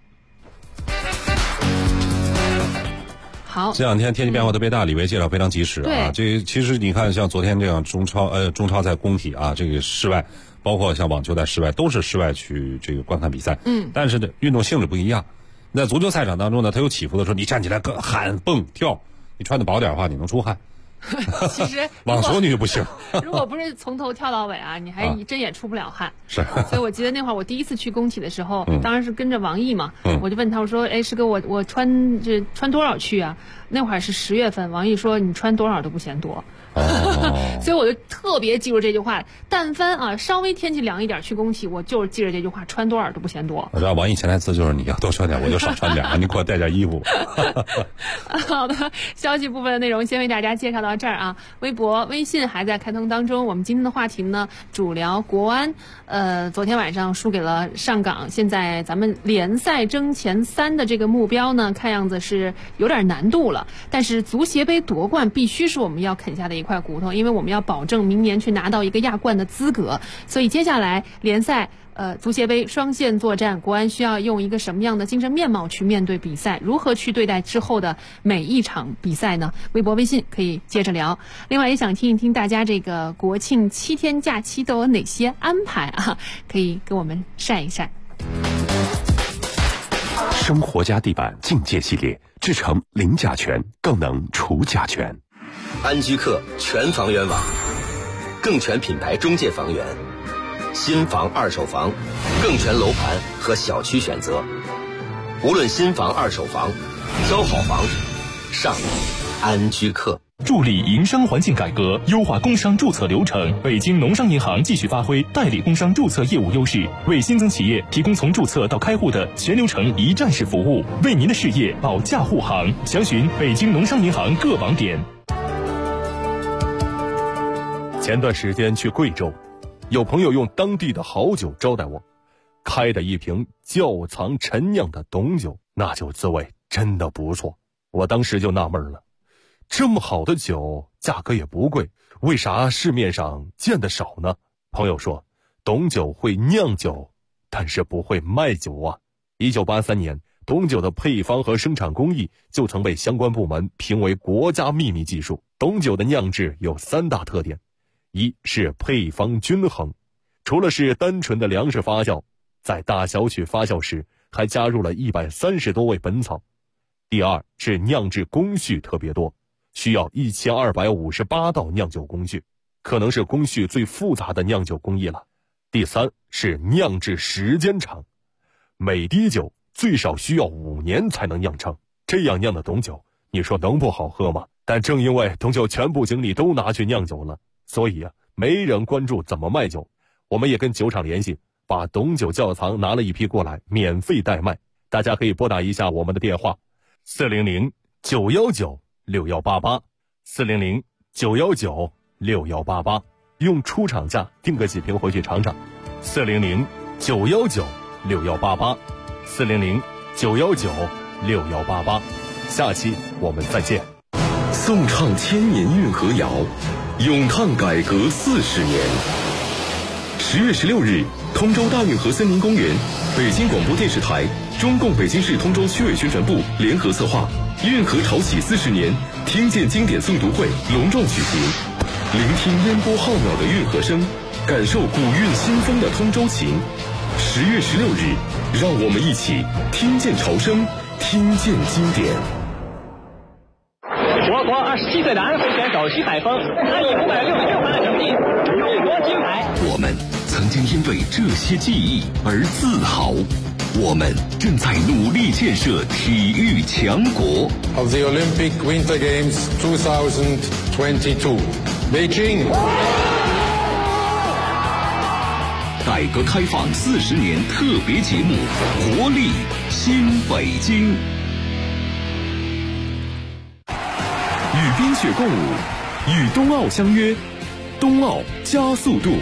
好， 这两天天气变化特别大，李维介绍非常及时啊。这其实你看，像昨天这样中超在工体啊，这个室外，包括像网球在室外，都是室外去这个观看比赛。但是呢，运动性质不一样。在足球赛场当中呢，它有起伏的时候，你站起来喊蹦跳，你穿的薄点的话，你能出汗。 其实网球你就不行， 如果不是从头跳到尾啊，你还真也出不了汗。 是， 所以我记得那会儿我第一次去工体的时候，当然是跟着王毅嘛，我就问他，我说，师哥，我穿多少去啊？那会儿是10月份，王毅说你穿多少都不嫌多。所以我就特别记住这句话，但凡稍微天气凉一点去工体，我就是记着这句话，穿多少都不嫌多。 我知道王毅潜台词就是你要多穿点，我就少穿点，你给我带点衣服。 好的，消息部分的内容先为大家介绍到这儿啊。微博、微信还在开通当中。我们今天的话题呢，主聊国安。昨天晚上输给了上港，现在咱们联赛争前3的这个目标呢，看样子是有点难度了。但是足协杯夺冠必须是我们要啃下的一块骨头，因为我们要保证明年去拿到一个亚冠的资格。所以接下来联赛足协杯双线作战，国安需要用一个什么样的精神面貌去面对比赛？如何去对待之后的每一场比赛呢？微博、微信可以接着聊。另外也想听一听大家这个国庆7天假期都有哪些安排啊？可以给我们晒一晒。 生活家地板境界系列，制成零甲醛，更能除甲醛。 安居客全房源网，更全品牌中介房源，新房、二手房，更全楼盘和小区选择。无论新房、二手房，挑好房，上安居客。 助力营商环境改革，优化工商注册流程。北京农商银行继续发挥代理工商注册业务优势，为新增企业提供从注册到开户的全流程一站式服务，为您的事业保驾护航。详询北京农商银行各网点。 前段时间去贵州，有朋友用当地的好酒招待我，开的一瓶窖藏陈酿的董酒，那酒滋味真的不错。我当时就纳闷了，这么好的酒，价格也不贵，为啥市面上见得少呢？朋友说，董酒会酿酒，但是不会卖酒啊。1983年，董酒的配方和生产工艺就曾被相关部门评为国家秘密技术。董酒的酿制有3大特点，一是配方均衡， 除了是单纯的粮食发酵，在大小曲发酵时还加入了130多味本草。第二是酿制工序特别多，需要1258道酿酒工序，可能是工序最复杂的酿酒工艺了。第三是酿制时间长，每滴酒最少需要5年才能酿成，这样酿的董酒，你说能不好喝吗？但正因为董酒全部精力都拿去酿酒了，所以没人关注怎么卖酒。我们也跟酒厂联系，把董酒窖藏拿了一批过来，免费代卖。大家可以拨打一下我们的电话400-919-6188 400-919-6188，用出厂价订个几瓶回去尝尝。400-919-6188 400-919-6188。下期我们再见。 颂唱千年运河谣，咏叹改革40年。10月16日，通州大运河森林公园，北京广播电视台、中共北京市通州区委宣传部联合策划运河潮起40年听见经典诵读会隆重举行，聆听烟波浩渺的运河声，感受古韵新风的通州情。10月16日，让我们一起听见潮声，听见经典。 我国27岁的安徽选手徐海峰，他以566分的成绩勇夺金牌。 我们曾经因为这些记忆而自豪，我们正在努力建设体育强国。 Of the Olympic Winter Games 2022, Beijing。 改革开放40年特别节目，活力新北京。与冰雪共舞，与冬奥相约，冬奥加速度。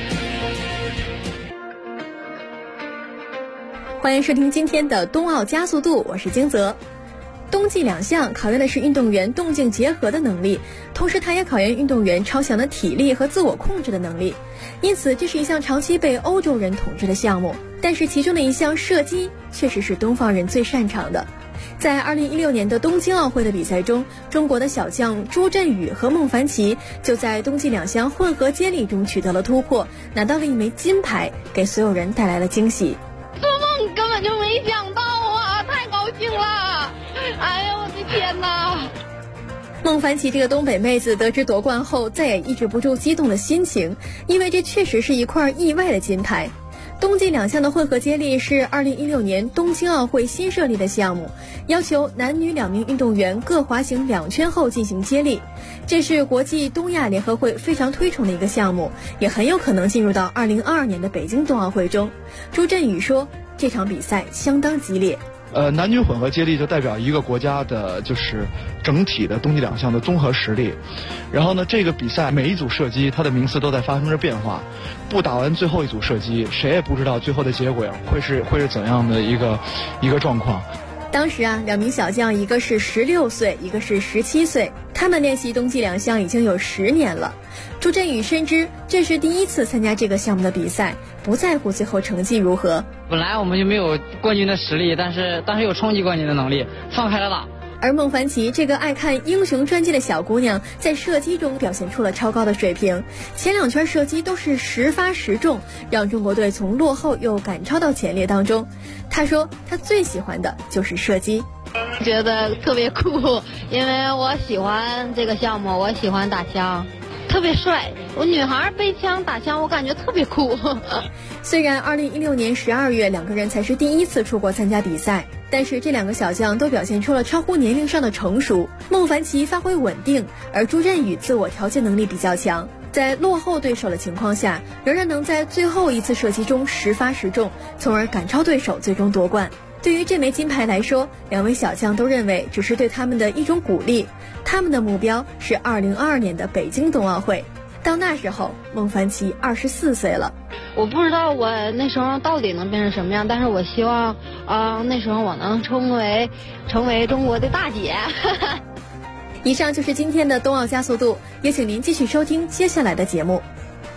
欢迎收听今天的冬奥加速度，我是金泽。冬季两项考验的是运动员动静结合的能力，同时它也考验运动员超强的体力和自我控制的能力，因此这是一项长期被欧洲人统治的项目。但是其中的一项射击确实是东方人最擅长的。在2016年的东京奥会的比赛中，中国的小将朱振宇和孟凡奇就在冬季两项混合接力中取得了突破，拿到了一枚金牌，给所有人带来了惊喜。 做梦根本就没想到啊，太高兴了！哎呀，我的天哪！ 孟凡奇这个东北妹子得知夺冠后，再也抑制不住激动的心情，因为这确实是一块意外的金牌。冬季两项的混合接力是2016年东京奥会新设立的项目，要求男女2名运动员各滑行2圈后进行接力。这是国际东亚联合会非常推崇的一个项目，也很有可能进入到2022年的北京冬奥会中。朱振宇说，这场比赛相当激烈。 男女混合接力就代表一个国家的就是整体的冬季两项的综合实力。然后呢，这个比赛每一组射击它的名次都在发生着变化，不打完最后一组射击，谁也不知道最后的结果会是怎样的一个状况。 当时啊，2名小将，一个是16岁，一个是17岁，他们练习冬季两项已经有10年了。朱振宇深知这是第一次参加这个项目的比赛，不在乎最后成绩如何。 本来我们就没有冠军的实力，但是有冲击冠军的能力，放开了打。 而孟凡奇这个爱看英雄传记的小姑娘，在射击中表现出了超高的水平，前2圈射击都是10发10中，让中国队从落后又赶超到前列当中。她说她最喜欢的就是射击， 觉得特别酷，因为我喜欢这个项目，我喜欢打枪，特别帅。我女孩背枪打枪，我感觉特别酷。 虽然2016年12月2个人才是第一次出国参加比赛，但是这2个小将都表现出了超乎年龄上的成熟。孟凡奇发挥稳定，而朱振宇自我调节能力比较强，在落后对手的情况下，仍然能在最后一次射击中10发10中，从而赶超对手，最终夺冠。对于这枚金牌来说，2位小将都认为只是对他们的一种鼓励，他们的目标是2022年的北京冬奥会。到那时候，孟凡奇24岁了。 我不知道我那时候到底能变成什么样，但是我希望那时候我能成为中国的大姐。 以上就是今天的冬奥加速度，也请您继续收听接下来的节目。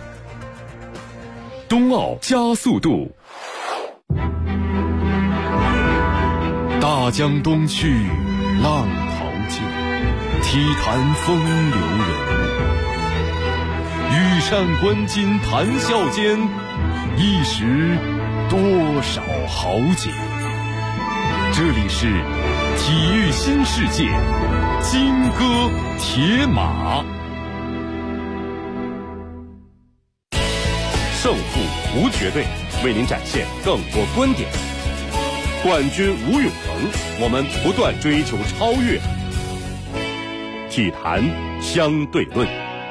冬奥加速度。大江东去，浪淘尽，体坛风流人物。羽扇纶巾谈笑间， 一时多少豪杰。这里是体育新世界，金戈铁马。 胜负无绝对，为您展现更多观点。冠军无永恒，我们不断追求超越。体坛相对论。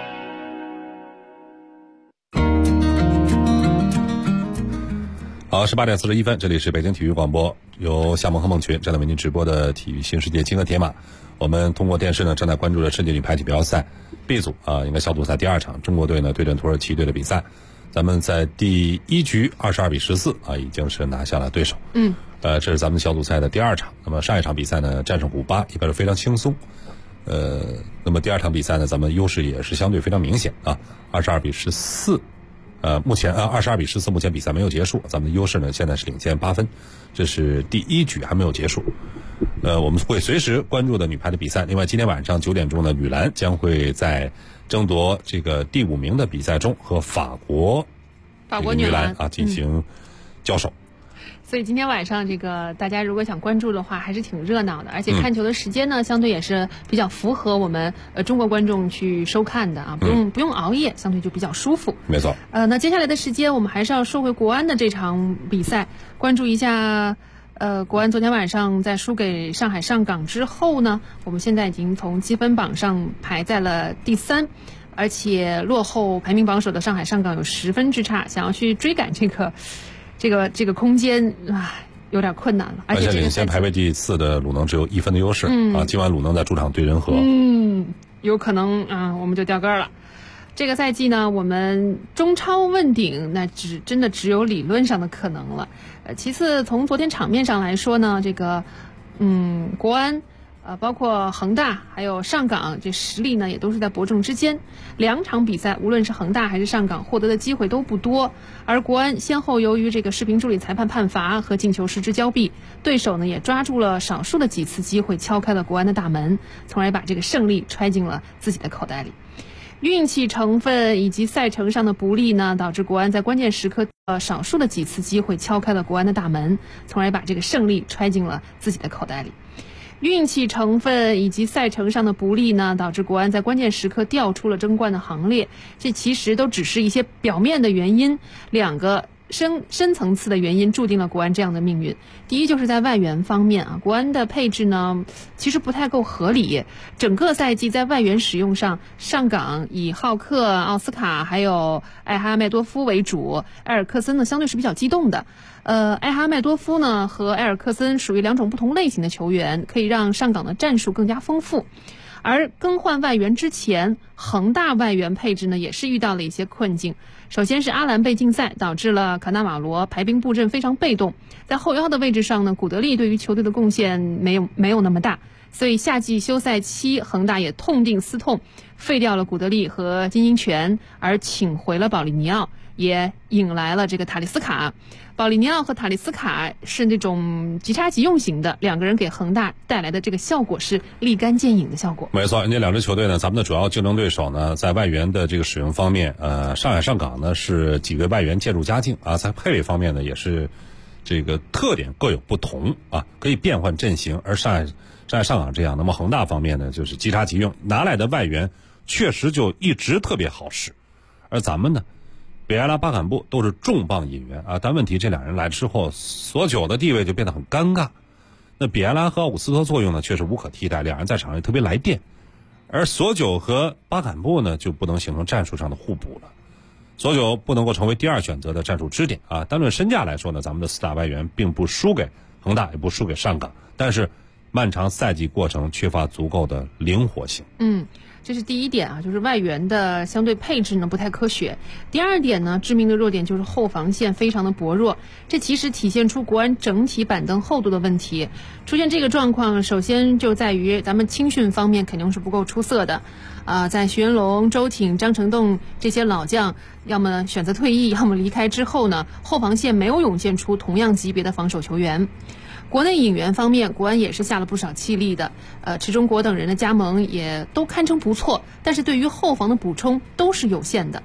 好，18点41分，这里是北京体育广播，由夏萌和孟群正在为您直播的体育新世界金戈铁马。我们通过电视呢，正在关注着世界女排锦标赛 B 组应该小组赛第2场，中国队呢对阵土耳其队的比赛。咱们在第1局22比14已经是拿下了对手。这是咱们小组赛的第2场。那么上一场比赛呢，战胜古巴，应该是非常轻松。那么第2场比赛呢，咱们优势也是相对非常明显22比14。目前22比14，目前比赛没有结束，咱们的优势呢现在是领先8分。这是第1局还没有结束。我们会随时关注的女排的比赛。另外，今天晚上9点钟呢，女篮将会在争夺这个第5名的比赛中和法国女篮进行交手。 所以今天晚上这个大家如果想关注的话，还是挺热闹的，而且看球的时间呢，相对也是比较符合我们中国观众去收看的不用熬夜，相对就比较舒服。 没错。 那接下来的时间，我们还是要说回国安的这场比赛，关注一下。国安昨天晚上在输给上海上港之后呢，我们现在已经从积分榜上排在了第3，而且落后排名榜首的上海上港有10分之差，想要去追赶这个空间有点困难了。 而且领先排位第4的鲁能只有1分的优势今晚鲁能在主场对人和， 有可能我们就掉个了。这个赛季呢，我们中超问鼎，那真的只有理论上的可能了。其次，从昨天场面上来说呢，这个国安包括恒大还有上港，这实力呢也都是在伯仲之间。2场比赛，无论是恒大还是上港获得的机会都不多，而国安先后由于这个视频助理裁判判罚和进球失之交臂，对手呢也抓住了少数的几次机会，敲开了国安的大门，从而把这个胜利揣进了自己的口袋里。运气成分以及赛程上的不利呢，导致国安在关键时刻少数的几次机会敲开了国安的大门，从而把这个胜利揣进了自己的口袋里。运气成分以及赛程上的不利呢，导致国安在关键时刻掉出了争冠的行列，这其实都只是一些表面的原因，2个深层次的原因注定了国安这样的命运。第一，就是在外援方面国安的配置呢其实不太够合理，整个赛季在外援使用上，上港以浩克、奥斯卡还有艾哈迈多夫为主，埃尔克森呢相对是比较激动的。埃哈迈多夫呢和埃尔克森属于2种不同类型的球员，可以让上港的战术更加丰富。而更换外援之前，恒大外援配置呢也是遇到了一些困境。首先是阿兰被禁赛，导致了卡纳瓦罗排兵布阵非常被动，在后腰的位置上呢，古德利对于球队的贡献没有那么大，所以夏季休赛期恒大也痛定思痛，废掉了古德利和金英权，而请回了保利尼奥，也引来了这个塔利斯卡。保利尼奥和塔利斯卡是那种即插即用型的，2个人给恒大带来的这个效果是立竿见影的效果。 没错，人家2支球队呢，咱们的主要竞争对手呢，在外援的这个使用方面，上海上港呢是几个外援渐入佳境在配位方面呢也是这个特点各有不同可以变换阵型，而上海上港这样，那么恒大方面呢就是即插即用，拿来的外援确实就一直特别好使，而咱们呢。比埃拉、巴坎布都是重磅引援但问题这2人来之后，索久的地位就变得很尴尬。那比埃拉和奥古斯托作用呢，确实无可替代，2人在场上特别来电。而索久和巴坎布呢，就不能形成战术上的互补了。索久不能够成为第2选择的战术支点单论身价来说呢，咱们的4大外援并不输给恒大，也不输给上港，但是漫长赛季过程缺乏足够的灵活性。 这是第一点就是外援的相对配置呢不太科学。第2点呢，致命的弱点就是后防线非常的薄弱，这其实体现出国安整体板凳厚度的问题。出现这个状况，首先就在于咱们青训方面肯定是不够出色的。在徐元龙、周挺、张成栋这些老将要么选择退役，要么离开之后呢，后防线没有涌现出同样级别的防守球员。国内引援方面，国安也是下了不少气力的，池忠国等人的加盟也都堪称不错，但是对于后防的补充都是有限的。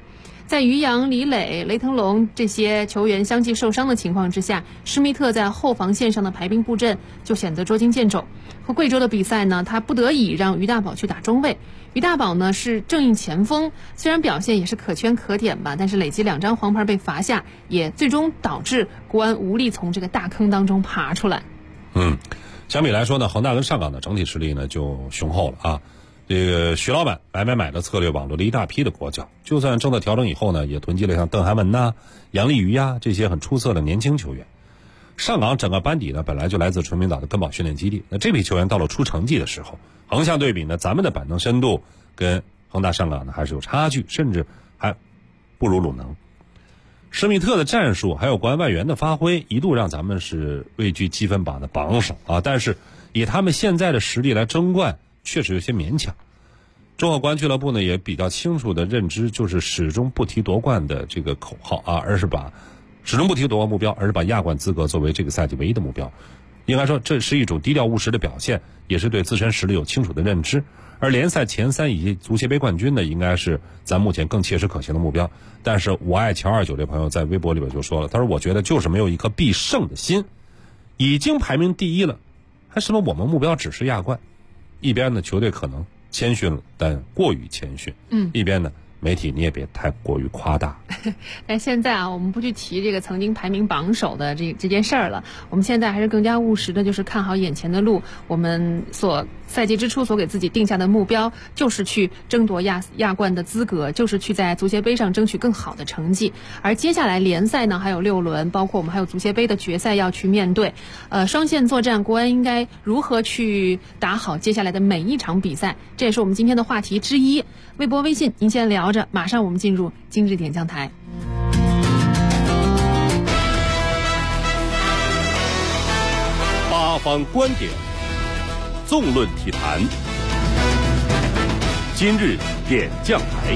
在于洋、李磊、雷腾龙这些球员相继受伤的情况之下，施密特在后防线上的排兵布阵就显得捉襟见肘。和贵州的比赛呢，他不得已让于大宝去打中卫。于大宝呢是正印前锋，虽然表现也是可圈可点吧，但是累积2张黄牌被罚下，也最终导致国安无力从这个大坑当中爬出来。 相比来说呢，恒大跟上港的整体实力呢就雄厚了啊。这个徐老板买的策略网罗了一大批的国脚，就算政策调整以后呢，也囤积了像邓涵文呐、杨立瑜呀这些很出色的年轻球员。上港整个班底呢本来就来自崇明岛的根宝训练基地，那这批球员到了出成绩的时候，横向对比呢，咱们的板凳深度跟恒大上港呢还是有差距，甚至还不如鲁能。施密特的战术还有国安外援的发挥，一度让咱们是位居积分榜的榜首啊，但是以他们现在的实力来争冠确实有些勉强。中赫国安俱乐部呢也比较清楚的认知，就是始终不提夺冠的这个口号啊，而是把始终不提夺冠目标，而是把亚冠资格作为这个赛季唯一的目标。应该说这是一种低调务实的表现，也是对自身实力有清楚的认知。而联赛前3以及足协杯冠军呢，应该是咱目前更切实可行的目标。但是我爱乔29这朋友在微博里边就说了，他说我觉得就是没有一颗必胜的心，已经排名第1了，还什么我们目标只是亚冠。一边呢球队可能谦逊了，但过于谦逊，一边呢媒体你也别太过于夸大。 但现在啊，我们不去提这个曾经排名榜首的这件事儿了，我们现在还是更加务实的，就是看好眼前的路。我们赛季之初所给自己定下的目标，就是去争夺亚冠的资格，就是去在足协杯上争取更好的成绩。而接下来联赛呢还有6轮，包括我们还有足协杯的决赛要去面对。双线作战，国安应该如何去打好接下来的每一场比赛？这也是我们今天的话题之一。微博、微信，您先聊着，马上我们进入今日点将台。 八方观点，纵论体坛。今日点将台。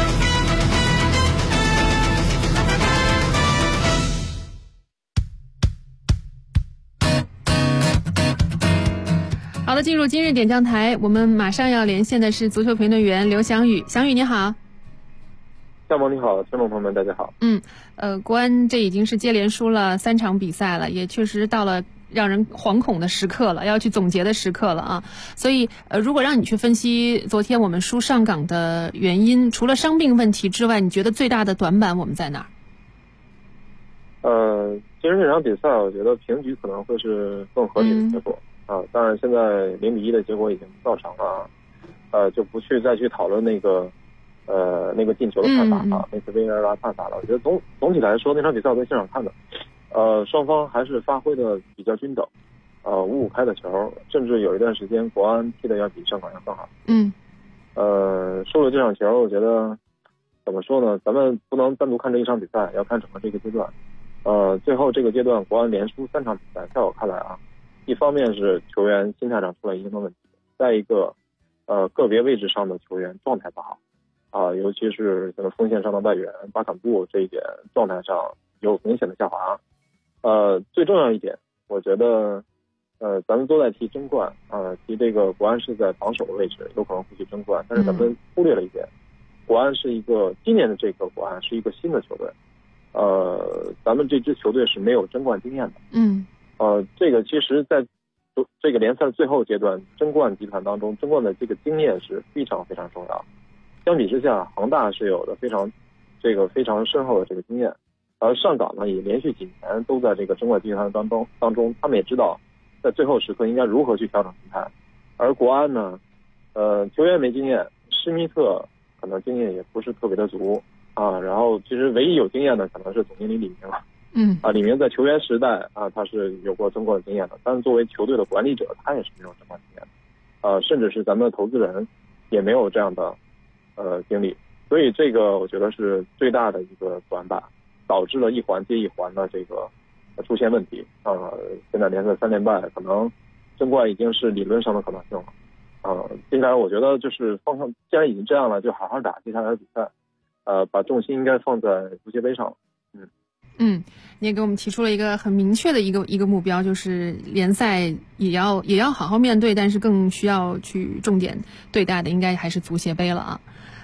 好的，进入今日点将台，我们马上要连线的是足球评论员刘翔宇。翔宇你好。 夏萌你好，听众朋友们大家好。 国安这已经是接连输了3场比赛了，也确实到了让人惶恐的时刻了，要去总结的时刻了啊。所以如果让你去分析昨天我们输上港的原因，除了伤病问题之外，你觉得最大的短板我们在哪儿？其实这场比赛我觉得平局可能会是更合理的结果。当然现在0-1的结果已经造成了，就不再去讨论那个进球的判罚啊，那次VAR判罚了。我觉得总体来说那场比赛我在现场看的，双方还是发挥的比较均等，5-5开的球，甚至有一段时间国安踢的要比上港要更好。输了这场球，我觉得怎么说呢？咱们不能单独看这一场比赛，要看整个这个阶段。最后这个阶段国安连输3场比赛，在我看来啊，一方面是球员心态上出了一定的问题，再一个个别位置上的球员状态不好尤其是这个锋线上的外援巴坎布这一点状态上有明显的下滑。最重要一点，我觉得咱们都在提争冠提这个国安是在榜首的位置，有可能会去争冠，但是咱们忽略了一点，国安是一个今年的这个国安是一个新的球队，咱们这支球队是没有争冠经验的。这个其实在这个联赛最后阶段争冠集团当中，争冠的这个经验是非常非常重要。相比之下，恒大是有的非常深厚的这个经验，而上港呢也连续几年都在这个争冠集团当中，他们也知道在最后时刻应该如何去调整心态。而国安呢，球员没经验，施密特可能经验也不是特别的足然后其实唯一有经验的可能是总经理李明了。李明在球员时代他是有过争冠经验的，但是作为球队的管理者，他也是没有争冠经验的，甚至是咱们的投资人也没有这样的经历，所以这个我觉得是最大的一个短板，导致了一环接一环的这个出现问题现在联赛3连败，可能争冠已经是理论上的可能性了接下来我觉得就是方向既然已经这样了，就好好打接下来的比赛，把重心应该放在足协杯上。 你也给我们提出了一个很明确的一个目标，就是联赛也要好好面对，但是更需要去重点对待的应该还是足协杯了啊。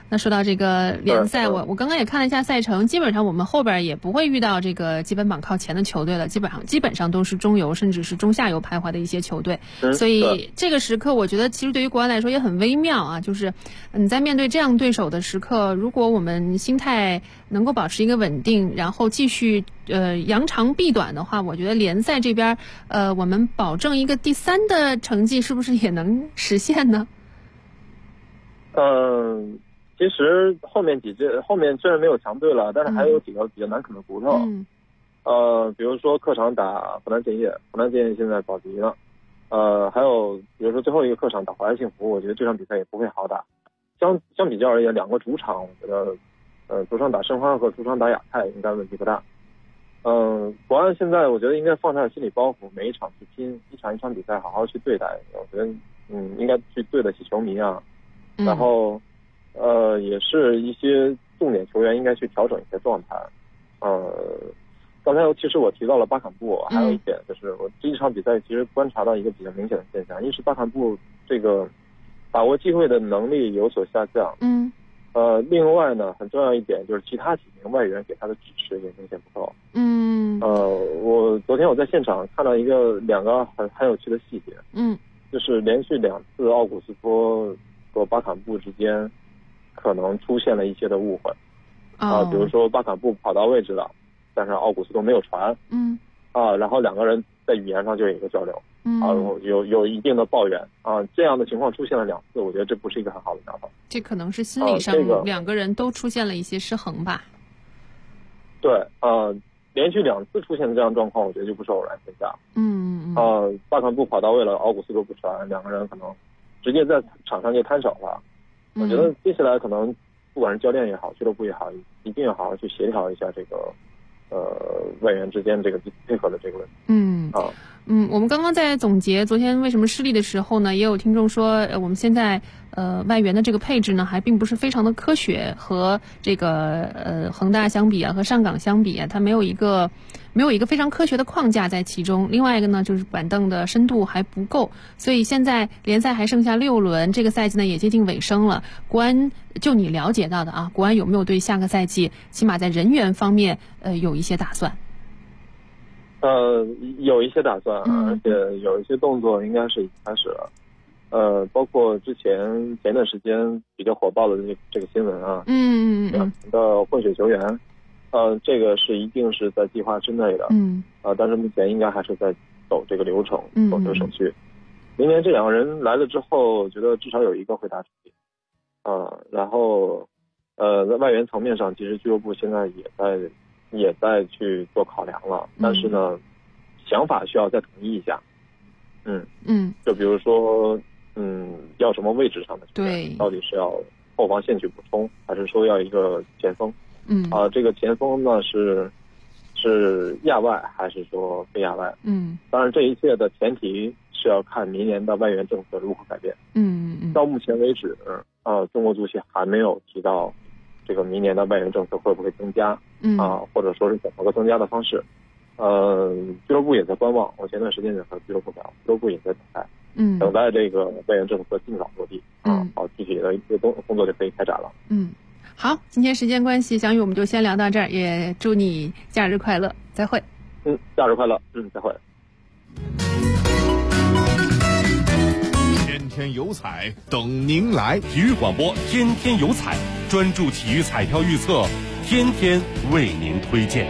那说到这个联赛，我刚刚也看了一下赛程，基本上我们后边也不会遇到这个基本榜靠前的球队了，基本上都是中游甚至是中下游徘徊的一些球队。所以这个时刻，我觉得其实对于国安来说也很微妙啊，就是你在面对这样对手的时刻，如果我们心态能够保持一个稳定，然后继续扬长避短的话，我觉得联赛这边我们保证一个第3的成绩，是不是也能实现呢？ 其实后面虽然没有强队了，但是还有几个比较难啃的骨头。比如说客场打河南建业，河南建业现在保级了。还有比如说最后一个客场打华夏幸福，我觉得这场比赛也不会好打。相比较而言，两个主场，我觉得主场打申花和主场打亚泰应该问题不大。国安现在我觉得应该放下心理包袱，每一场去拼，一场比赛好好去对待。我觉得应该去对得起球迷啊。然后也是一些重点球员应该去调整一些状态。刚才其实我提到了巴坎布，还有一点就是我这一场比赛其实观察到一个比较明显的现象，一是巴坎布这个把握机会的能力有所下降。另外呢，很重要一点就是其他几名外援给他的支持也明显不够。我昨天我在现场看到两个很有趣的细节。就是连续2次奥古斯托和巴坎布之间可能出现了一些的误会。比如说巴坎布跑到位置了，但是奥古斯托没有传。然后两个人在语言上就有一个交流。有一定的抱怨这样的情况出现了2次，我觉得这不是一个很好的想法。 这可能是心理上两个人都出现了一些失衡吧。 对，连续2次出现的这样状况，我觉得就不是偶然现象。巴坎布跑到位了，奥古斯托不传，两个人可能直接在场上就摊手了。我觉得接下来可能不管是教练也好，俱乐部也好，一定要好好去协调一下这个外援之间这个配合的这个问题。 我们刚刚在总结昨天为什么失利的时候呢，也有听众说我们现在外援的这个配置呢还并不是非常的科学，和这个恒大相比啊，和上港相比啊，它没有一个非常科学的框架在其中。另外一个呢，就是板凳的深度还不够，所以现在联赛还剩下6轮，这个赛季呢也接近尾声了。国安就你了解到的啊，国安有没有对下个赛季起码在人员方面有一些打算？ 有一些打算，而且有一些动作应该是已经开始了。包括前段时间比较火爆的这个新闻啊，的混血球员，这个是一定是在计划之内的。但是目前应该还是在走这个流程，走这个手续。明年这2个人来了之后，我觉得至少有一个会打主力。然后在外援层面上，其实俱乐部现在也在去做考量了，但是呢，想法需要再统一一下。就比如说，要什么位置上的球员，到底是要后防线去补充，还是说要一个前锋？这个前锋呢是亚外还是说非亚外？当然这一切的前提是要看明年的外援政策如何改变。到目前为止，中国足协还没有提到这个明年的外援政策会不会增加，或者说是怎么个增加的方式。俱乐部也在观望，我前段时间也和俱乐部聊，俱乐部也在等待，等待这个外援政策尽早落地。好，具体的一些工作就可以开展了。 好，今天时间关系，小雨我们就先聊到这儿，也祝你假日快乐，再会。 假日快乐，再会。 天天有彩等您来，体育广播天天有彩，专注体育彩票预测，天天为您推荐。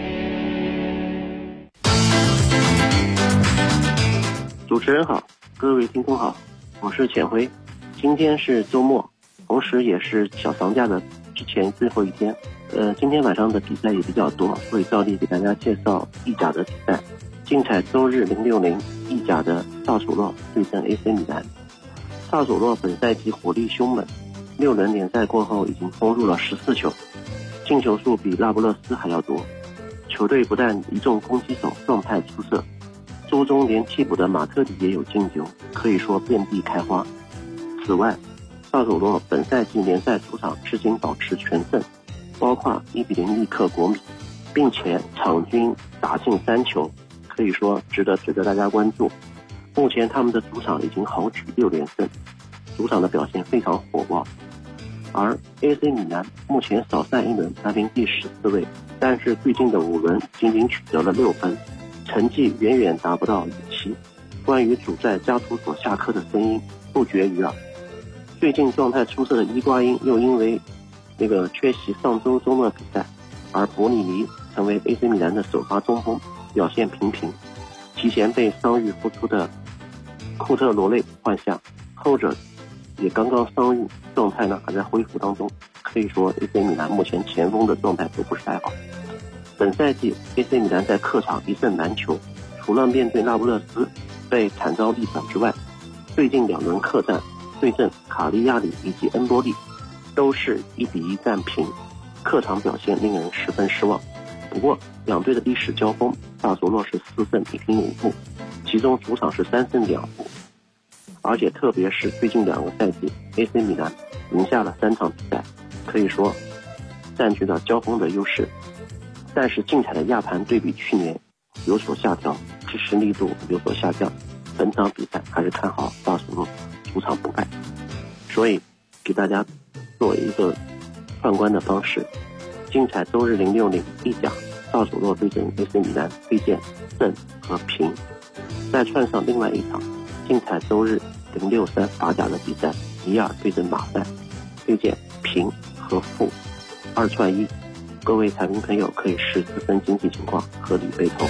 主持人好，各位听众好，我是浅辉。今天是周末，同时也是小长假的之前最后一天。今天晚上的比赛也比较多，所以照例给大家介绍意甲的比赛。竞彩周日060，意甲的萨索洛对阵 AC 米兰。萨索洛本赛季火力凶猛，6轮联赛过后已经攻入了14球，进球数比那不勒斯还要多。球队不但一众攻击手状态出色，周中连替补的马特里也有进球，可以说遍地开花。此外，萨索洛本赛季联赛主场至今保持全胜，包括1-0力克国米，并且场均打进3球，可以说值得大家关注。目前他们的主场已经豪取6连胜，主场的表现非常火爆。 而 AC 米兰目前少赛1轮，排名第14位，但是最近的5轮仅仅取得了6分，成绩远远达不到预期。关于主帅加图索下课的声音不绝于耳。最近状态出色的伊瓜因又因为缺席上周周末比赛，而博里尼成为 AC 米兰的首发中锋，表现平平。提前被伤愈复出的库特罗内换下，后者也刚刚伤愈，状态呢还在恢复当中。可以说 AC 米兰目前前锋的状态都不是太好。本赛季 AC 米兰在客场1胜难求，除了面对那不勒斯被惨遭逆转之外，最近2轮客战对阵卡利亚里以及恩波利都是1-1战平，客场表现令人十分失望。不过两队的历史交锋，萨索洛是4胜1平5负，其中主场是3胜2负，而且特别是最近2个赛季 AC 米兰赢下了3场比赛，可以说占据了交锋的优势。但是竞彩的亚盘对比去年有所下调，支持力度有所下降，本场比赛还是看好萨索洛主场不败。所以给大家做一个串关的方式，竞彩周日060意甲萨索洛对阵 AC 米兰，推荐胜和平。再串上另外一场竞彩周日063法甲的比赛，尼尔对阵马赛，推荐平和负，2串1。各位彩民朋友可以视自身经济情况合理被投。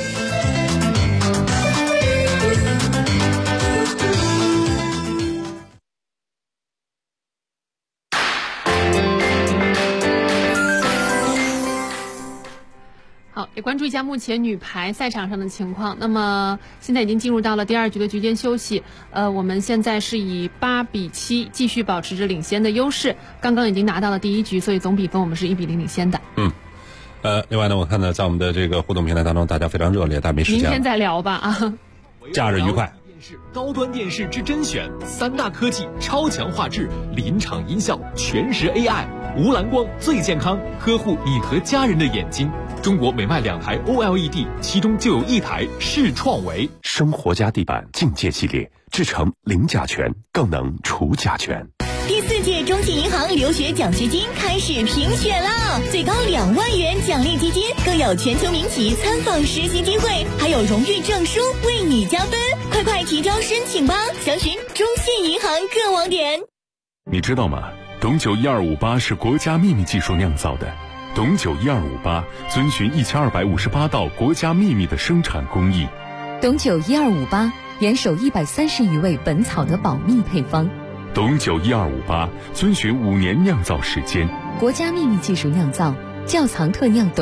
好，也关注一下目前女排赛场上的情况。那么现在已经进入到了第2局的局间休息，我们现在是以8-7继续保持着领先的优势。刚刚已经拿到了第1局，所以总比分我们是1-0领先的。 另外呢，我看到在我们的这个互动平台当中，大家非常热烈，但没时间。 明天再聊吧啊！ 假日愉快。 高端电视之甄选，3大科技，超强画质，临场音效，全时 AI， 无蓝光最健康，呵护你和家人的眼睛。中国每卖2台 OLED， 其中就有1台是创维生活家地板境界系列，制成零甲醛，更能除甲醛。 第4届中信银行留学奖学金开始评选了，最高2万元奖励基金，更有全球民企参访实习机会，还有荣誉证书为你加分。快提交申请吧，详询中信银行各网点。 你知道吗？董酒1258是国家秘密技术酿造的。董酒1258遵循1258道国家秘密的生产工艺。 董酒1258严守130余位本草的保密配方。 董酒1258遵循5年酿造时间， 国家秘密技术酿造，窖藏特酿董